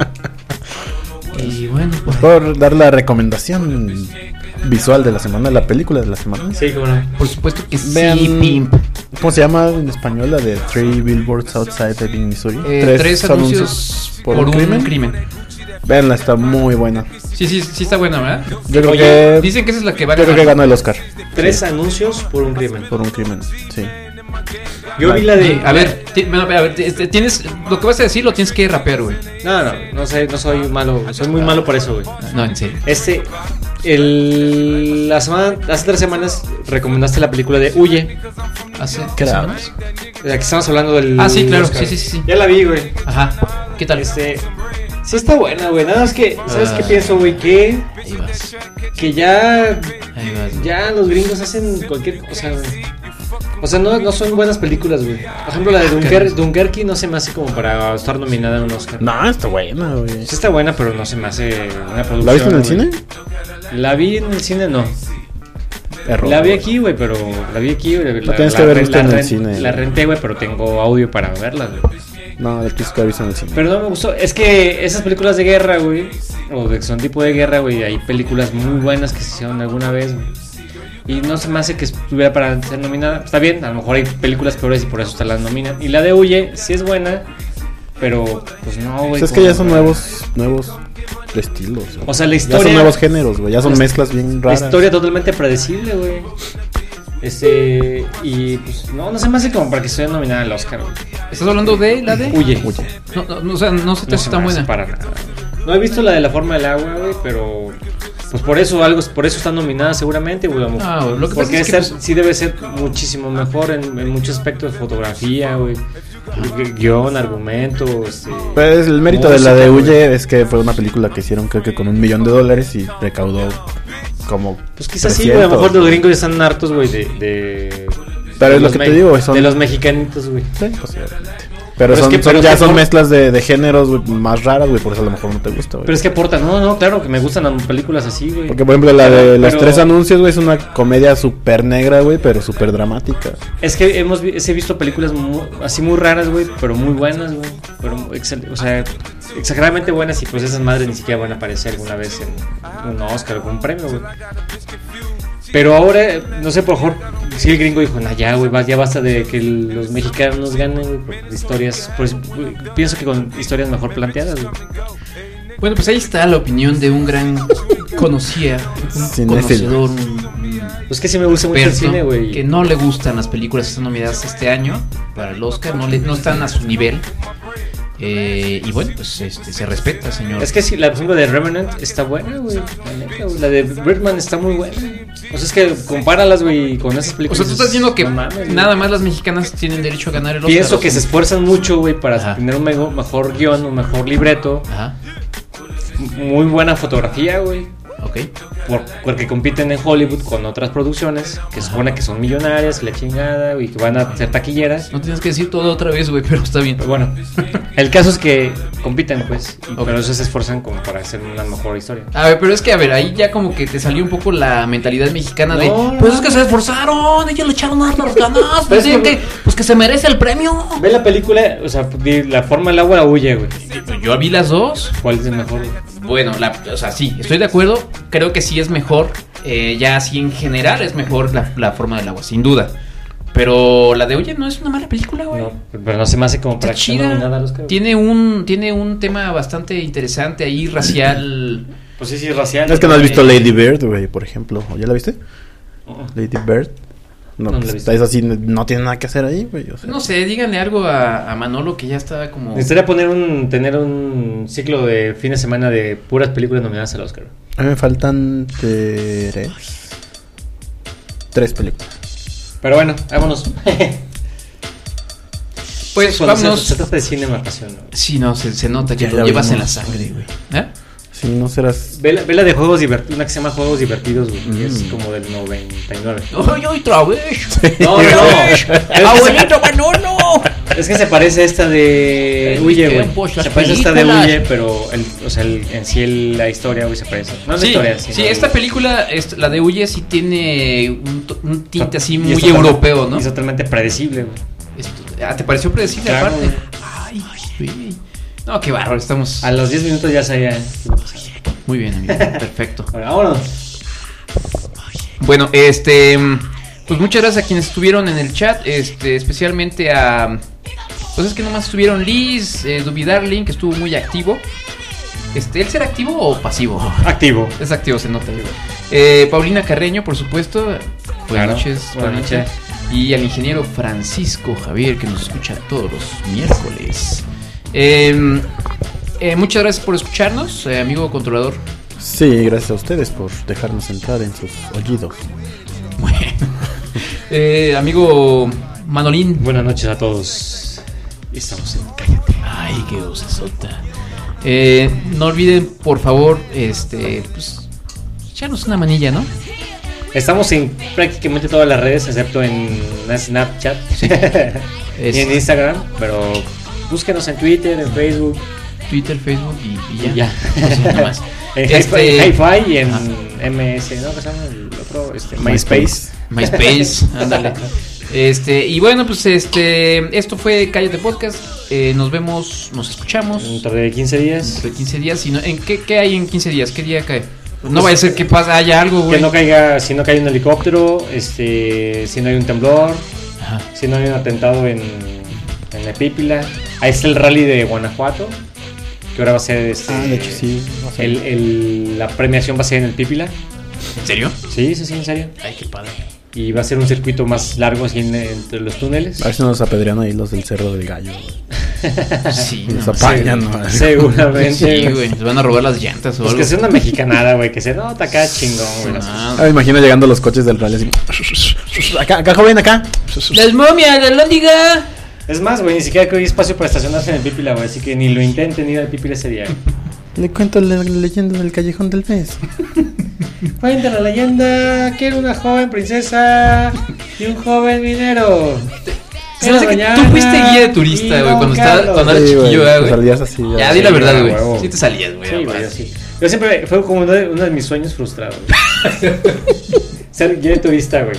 Y bueno, pues. Por dar la recomendación visual de la semana, la película de la semana. Sí, cómo no. Por supuesto que Vean, sí, pimp. ¿cómo se llama en español la de Three Billboards Outside Ebbing, Missouri? Eh, tres, anuncios por, un crimen. crimen. Veanla, está muy buena. Sí, sí, sí está buena, ¿verdad? Yo creo Oye, que Dicen que esa es la que va a yo creo ganar. que ganó el Oscar. Tres anuncios por un crimen. Por un crimen, sí. Yo vi la de... A ver, ti- bueno, a ver, este, tienes lo que vas a decir lo tienes que rapear, güey. No, no, no sé, no soy malo. Soy muy malo por eso, güey. No, en serio. Este... El, la semana, hace tres semanas recomendaste la película de Huye. ¿Hace ¿Qué tres era? semanas? De la que estamos hablando del... Ah, sí, claro, Oscar. sí, sí, sí, sí. Ya la vi, güey. Ajá. ¿Qué tal? Este... Sí está buena, güey. Nada más que... ¿Sabes Ah. qué pienso, güey? Que... Ahí vas. Que ya... Ahí vas. Ya los gringos hacen cualquier cosa, güey. O sea, no, no son buenas películas, güey. Por ejemplo, la de Dunker- Dunkerque no se me hace como para estar nominada en un Oscar. No, está buena, güey. Sí está buena, pero no se me hace una producción. ¿La viste en el güey. cine? La vi en el cine, no. Error, La vi güey. aquí, güey, pero la vi aquí, güey. Lo La, tienes la- que haber la- visto la en el ren- cine, La güey. renté, güey, pero tengo audio para verla, güey. No, la tienes que haber visto en el cine. Pero no me gustó. Es que esas películas de guerra, güey, o de que son tipo de guerra, güey, hay películas muy buenas que se hicieron alguna vez, güey. Y no se me hace que estuviera para ser nominada. Está bien, a lo mejor hay películas peores y por eso te las nominan. Y la de Huye sí es buena, pero pues no, güey. Pues es que como- ya son nuevos nuevos estilos. güey. O sea, la Ya historia... son nuevos géneros, güey. Ya son la- mezclas bien La raras. historia totalmente predecible, güey. Este... Y pues no, no se me hace como para que sea nominada al Oscar, güey. ¿Estás hablando de la de? Huye. Oye, No, no, no, o sea, no se te No hace se tan me hace buena. para nada. No he visto la de la forma del agua, güey, pero pues por eso algo, por eso está nominada seguramente, güey. Ah, lo que pasa Porque es que, esta pues- sí debe ser muchísimo mejor en, en muchos aspectos, fotografía, güey, gu- guión, argumento, este, pues el mérito de la música, de güey. Huye es que fue una película que hicieron creo que con un millón de dólares y recaudó como Pues quizás sí, güey, a lo mejor los gringos ya están hartos, güey, de, de Pero de es lo los que me- te digo, güey, son- de los mexicanitos, güey. Sí, posiblemente. Pero Pero, es son, que- son- pero ya es que son por- mezclas de, de géneros, güey, más raras, güey, por eso a lo mejor no te gusta, güey. Pero es que aportan, no, no, claro que me gustan las películas así, güey. Porque, por ejemplo, la de Pero- los pero- tres anuncios, güey, es una comedia súper negra, güey, pero súper dramática. Es que hemos vi- he visto películas mu- así muy raras, güey, pero muy buenas, güey. Pero excel- o sea, exageradamente buenas y pues esas madres ni siquiera van a aparecer alguna vez en un Oscar o algún premio, güey. Pero ahora, no sé, por favor, si el gringo dijo, nah, ya, güey, ya basta de que los mexicanos ganen, güey, por historias, por eso, güey, pienso que con historias mejor planteadas, güey. Bueno, pues ahí está la opinión de un gran conocía, un Cinéfilo. conocedor, un Pues que sí me gusta mucho el experto, cine, güey. que no le gustan las películas que están nominadas este año para el Oscar, no, le, no están a su nivel. Eh, y bueno, pues este, se respeta, señor. Es que sí, la película de Revenant está buena, güey. La neta, güey. La de Birdman está muy buena. O sea, es que compáralas, güey, con esas O películas. sea, tú estás diciendo que No mames, güey. nada más las mexicanas tienen derecho a ganar el Oscar. Pienso ¿o que cómo? se esfuerzan mucho, güey, para Ajá. tener un mejor, mejor guión, un mejor libreto. Ajá, Muy buena fotografía, güey. ok. Por, porque compiten en Hollywood con otras producciones que se supone que son millonarias y la chingada, güey, que van a ser taquilleras. No tienes que decir todo otra vez, güey, pero está bien. Pero bueno, el caso es que compiten, pues, y Ok. pero eso se esfuerzan como para hacer una mejor historia. A ver, pero es que, a ver, ahí ya como que te salió un poco la mentalidad mexicana de, No, no, pues es que no. se esforzaron, ellos le echaron hartas ganas, Pero pues, es que- que, pues que se merece el premio. Ve la película, o sea, de la forma del agua huye, güey. Yo vi las dos. ¿Cuál es el mejor? Bueno, la, o sea, sí, estoy de acuerdo. Creo que sí es mejor, eh, ya así en general es mejor la, la forma del agua, sin duda. Pero la de Oye no es una mala película, güey. No, pero no se me hace como Está para que esté chida. nominada a los Oscar. Tiene un, tiene un tema bastante interesante ahí, racial. Pues sí, sí, racial. Es que no has visto Eh, Lady Bird, güey, por ejemplo. ¿O ¿Ya la viste? Lady Bird. No, No la he pues, visto. es así, no tiene nada que hacer ahí, güey. O sea, No sé, díganle algo a, a Manolo que ya está como... Necesitaría poner un, tener un ciclo de fin de semana de puras películas nominadas al Oscar. a mí me faltan tres. Tres películas. Pero bueno, vámonos. Pues Cuando vámonos. Se, se trata de cine me apasiona. güey. Sí, no, se, se nota que Ya, lo ya llevas en la vimos. sangre, güey. ¿Eh? Si no serás. Ve la, ve la de juegos divertidos, una que se llama Juegos Divertidos, güey, que es Mm. como del noventa y nueve. ¡Ay, otra vez! No, no, no. ¡Abuelito Manolo! Es que se parece a esta de En Huye, mis güey. tiempos, las Se parece a esta de películas. Huye, pero el, o sea, el, en sí el- la historia, güey, se parece. No la Sí, historia, sino sí, el- esta película, es- la de Huye, sí tiene un, to- un tinte así y muy es totalmente- europeo, ¿no? y es totalmente predecible, güey. Esto- ah, ¿te pareció predecible Claro, aparte? güey. Ay, güey. No, qué bárbaro, estamos... A los diez minutos ya sabía qué iba a pasar. Muy bien, amigo, perfecto. Ahora, vámonos. Bueno, este, pues muchas gracias a quienes estuvieron en el chat, este, especialmente a, pues es que nomás estuvieron Liz, eh, Duby Darling, que estuvo muy activo. Este, ¿él será activo o pasivo? Activo. Es activo, se nota. Eh, Paulina Carreño, por supuesto. Buenas Claro. noches. Buenas noches. Y al ingeniero Francisco Javier, que nos escucha todos los miércoles. Eh, eh, muchas gracias por escucharnos, eh, amigo controlador. Sí, gracias a ustedes por dejarnos entrar en sus oídos. Bueno. Eh, amigo Manolín. Buenas noches a todos. Estamos en Cállate. Ay, qué sota. Eh, no olviden, por favor, este, pues, echarnos una manilla, ¿no? Estamos en prácticamente todas las redes, excepto en Snapchat y Es- en Instagram, pero búsquenos en Twitter, en Facebook. Twitter, Facebook y, y ya. Y ya. O sea, nada más. En Este- Hi-Fi y en Ajá. M S, ¿no? ¿Qué se llama el otro? Este, MySpace. MySpace, ándale. Este, y bueno, pues este, esto fue Cállate Podcast. Eh, nos vemos, nos escuchamos Dentro de quince días. dentro de quince días. Si no, ¿en qué, qué hay en quince días? ¿Qué día cae? No vaya a ser que pasa, haya algo, güey. Que no caiga, si no cae un helicóptero, este, si no hay un temblor, Ajá. si no hay un atentado en, en la Pípila. Ahí está el rally de Guanajuato, que ahora va a ser este, Ah, de hecho, sí. va a ser. el, el- la premiación va a ser en el Pípila. ¿En serio? Sí, sí, sí, en serio. Ay, qué padre. Y va a ser un circuito más largo así en- entre los túneles. A ver si nos apedrean ahí los del Cerro del Gallo. Sí, Nos no, apañan, Sí, ¿no? seguramente. sí, güey. Nos van a robar las llantas o Pues algo. que sea una mexicanada, güey, que se nota acá chingón, güey. Ah, Ah, me imagino llegando los coches del rally así. Acá, acá, joven, acá. Las momias, la lóndiga. Es más, güey, ni siquiera que hay espacio para estacionarse en el Pípila, güey, así que ni lo intenten ir al Pípila ese día. Le cuento la leyenda del Callejón del Pez. Cuenta la leyenda que era una joven princesa y un joven minero. Se me hace que tú fuiste guía de turista, güey, cuando estaba- cuando eras Sí, güey, chiquillo, te güey. salías así. ya. Ya, di la Sí, verdad, güey, güey. huevo. Sí te salías, güey. Sí, aparte. güey, yo sí. Yo siempre, fue como uno de, uno de mis sueños frustrados. güey. Ser guía de turista, güey.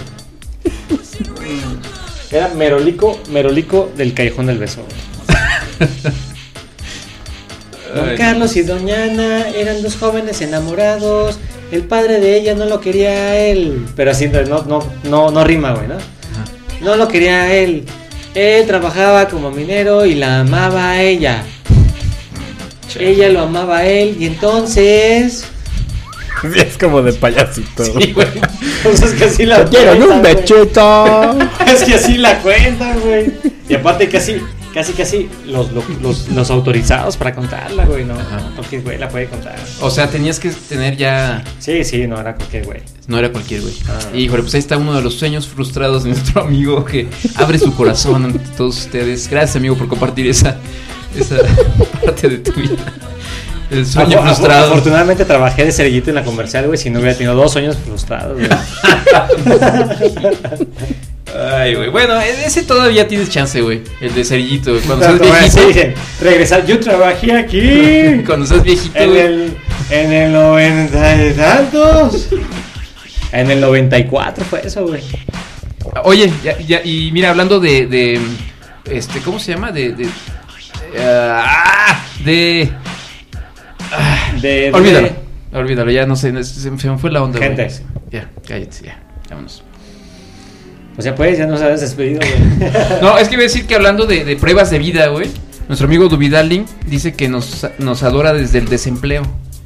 Era Merolico, Merolico del Callejón del Beso. güey. Don Ay, Carlos y Doña Ana eran dos jóvenes enamorados el padre de ella no lo quería a él. Pero así no, no, no, no rima, güey, ¿no? No lo quería a él. Él trabajaba como minero y la amaba a ella. Ella lo amaba a él y entonces... Sí, es como de payasito. Sí, güey. Pues es que así la Te quiero en un bechito. Es que así la cuentan, güey. Y aparte casi, casi, casi los, los, los, los autorizados para contarla, güey, ¿no? Ajá. Cualquier güey la puede contar. O sea, tenías que tener ya... Sí, sí, no era cualquier güey. No era cualquier güey. Ah. Y híjole, pues ahí está uno de los sueños frustrados de nuestro amigo que abre su corazón ante todos ustedes. Gracias, amigo, por compartir esa, esa parte de tu vida. El sueño Afo- frustrado. Afortunadamente trabajé de cerillito en la comercial, güey. Si no hubiera tenido dos sueños frustrados, güey. Ay, güey. Bueno, ese todavía tienes chance, güey. El de cerillito, güey. Cuando seas Cuando me viejito. dicen, regresar, yo trabajé aquí. Cuando seas viejito, En güey. el, en el noventa y tantos. En el noventa y cuatro fue eso, güey. Oye, ya, ya, y mira, hablando de, de este, ¿cómo se llama? De, de, uh, ah, de, ah, De, olvídalo, de- olvídalo, ya no sé, se, se me fue la onda, güey. Gente. Ya, cállate, ya, vámonos. O sea, pues, ya nos habías despedido, güey. No, es que iba a decir que hablando de, de pruebas de vida, güey, nuestro amigo Dubidarling dice que nos, nos adora desde el desempleo.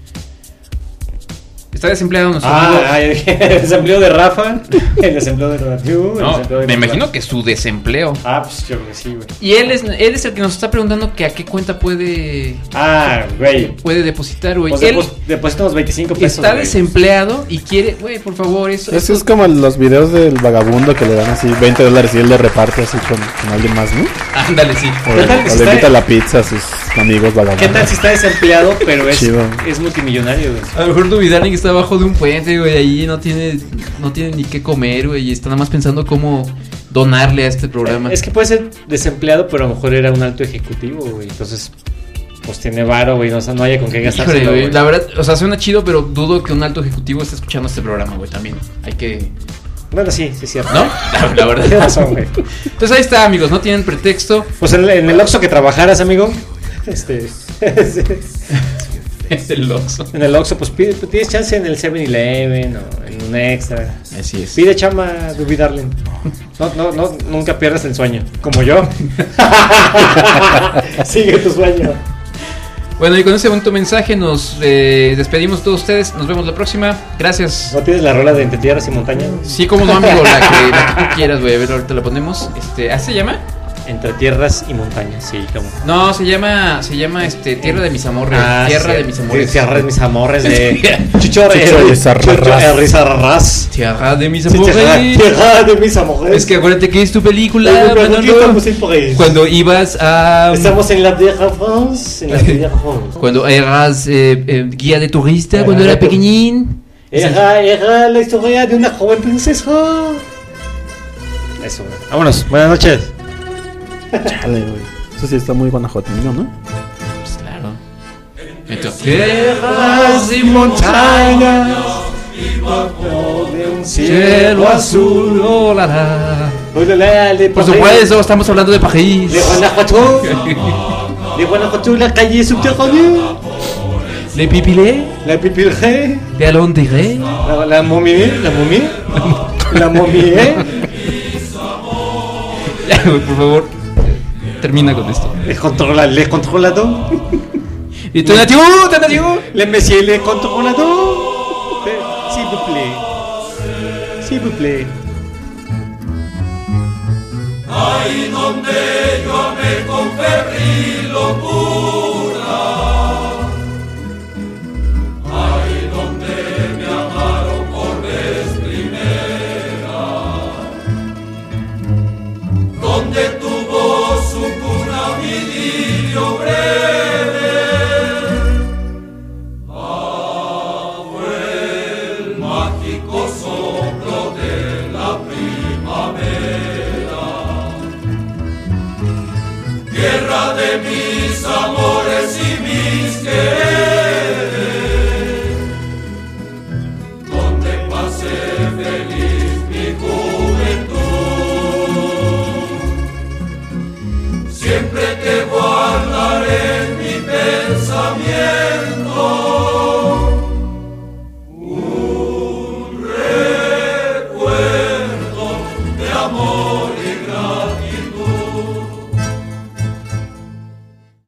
Está desempleado nuestro amigo. Ah, el desempleo de Rafa. El desempleo de Rafa. No, me imagino que su desempleo. Ah, pues yo creo que sí, güey. Y él es, él es el que nos está preguntando que a qué cuenta puede Ah, güey. puede depositar, güey. Pues Él depos- depositamos veinticinco pesos. está güey. desempleado y quiere, güey, por favor, eso. Eso es como los videos del vagabundo que le dan así veinte dólares y él le reparte así con, con alguien más, ¿no? Ándale, sí. O, ¿Qué tal o si le está- invita la pizza a sus amigos vagabundos. ¿Qué tal si está desempleado, pero es, Chido. es multimillonario, güey? A lo mejor Dubidarling está abajo de un puente, güey, ahí no tiene, no tiene ni qué comer, güey, y está nada más pensando cómo donarle a este programa. Es que puede ser desempleado, pero a lo mejor era un alto ejecutivo, güey. Entonces, pues tiene varo, güey. No, no haya con qué gastarse. Híjole, güey, la verdad, o sea, suena chido, pero dudo que un alto ejecutivo esté escuchando este programa, güey, también. Hay que... Bueno, sí, sí es cierto. ¿No? La, la verdad. Tienes razón, güey. Entonces ahí está, amigos, no tienen pretexto. Pues en, en el Oxxo que trabajaras, amigo. Este. Es el Oxxo. En el Oxxo, pues pide, tienes chance en el seven eleven o en un extra. Así es. Pide chamba, Duby Darling. No, no, no, nunca pierdas el sueño. Como yo. Sigue tu sueño. Bueno, y con ese bonito mensaje nos eh, despedimos todos ustedes. Nos vemos la próxima. Gracias. ¿No tienes la rola de Entre Tierras y Montañas? Sí, como no, amigo, la que, la que tú quieras, güey. A ver, ahorita la ponemos. Este, ¿así se llama? Entre Tierras y Montañas, sí, como. No, se llama, se llama este Tierra de mis amores. Ah, Tierra sí, de mis amores. Tierra de mis amores de Chucho Chucho Rizarrarás. Rizarrarás. Tierra de mis Sí, amores. Tierra, Tierra de mis amores. Es que acuérdate que es tu película, Pero, pero, Manolo. ¿qué estamos en París? Cuando ibas a... Estamos en la Tierra France. En la Tierra France. Cuando eras eh, eh, guía de turista, Era cuando era de- pequeñín. Era, era la historia de una joven princesa. Eso, güey. Vámonos. Buenas noches. Chale, güey. Eso sí está muy guanajuatengo, ¿no? Pues claro. Entonces, Tierras y montañas y bajo de un cielo azul, oh, la, la. Olala, de Por París, supuesto, estamos hablando de París. de Guanajuato. De Guanajuato, la calle subterránea. Le Pipilé, La pipilré. de Alondiré. La, la momie. La momie. La momie. Ya, güey, por favor, termina con esto. Les controla, les controlado. Y tú, Natiu, tú, Natiu. Le monsieur, les controlado. S'il vous plaît. S'il vous plaît. Ahí donde yo amé con febril locura, ahí donde me amaron por vez primera, donde tuvo su cuna mi idilio breve, bajo el mágico soplo de la primavera. Tierra de mis amores y mis quereres, donde pasé feliz mi juventud. Siempre te guardaré en mi pensamiento.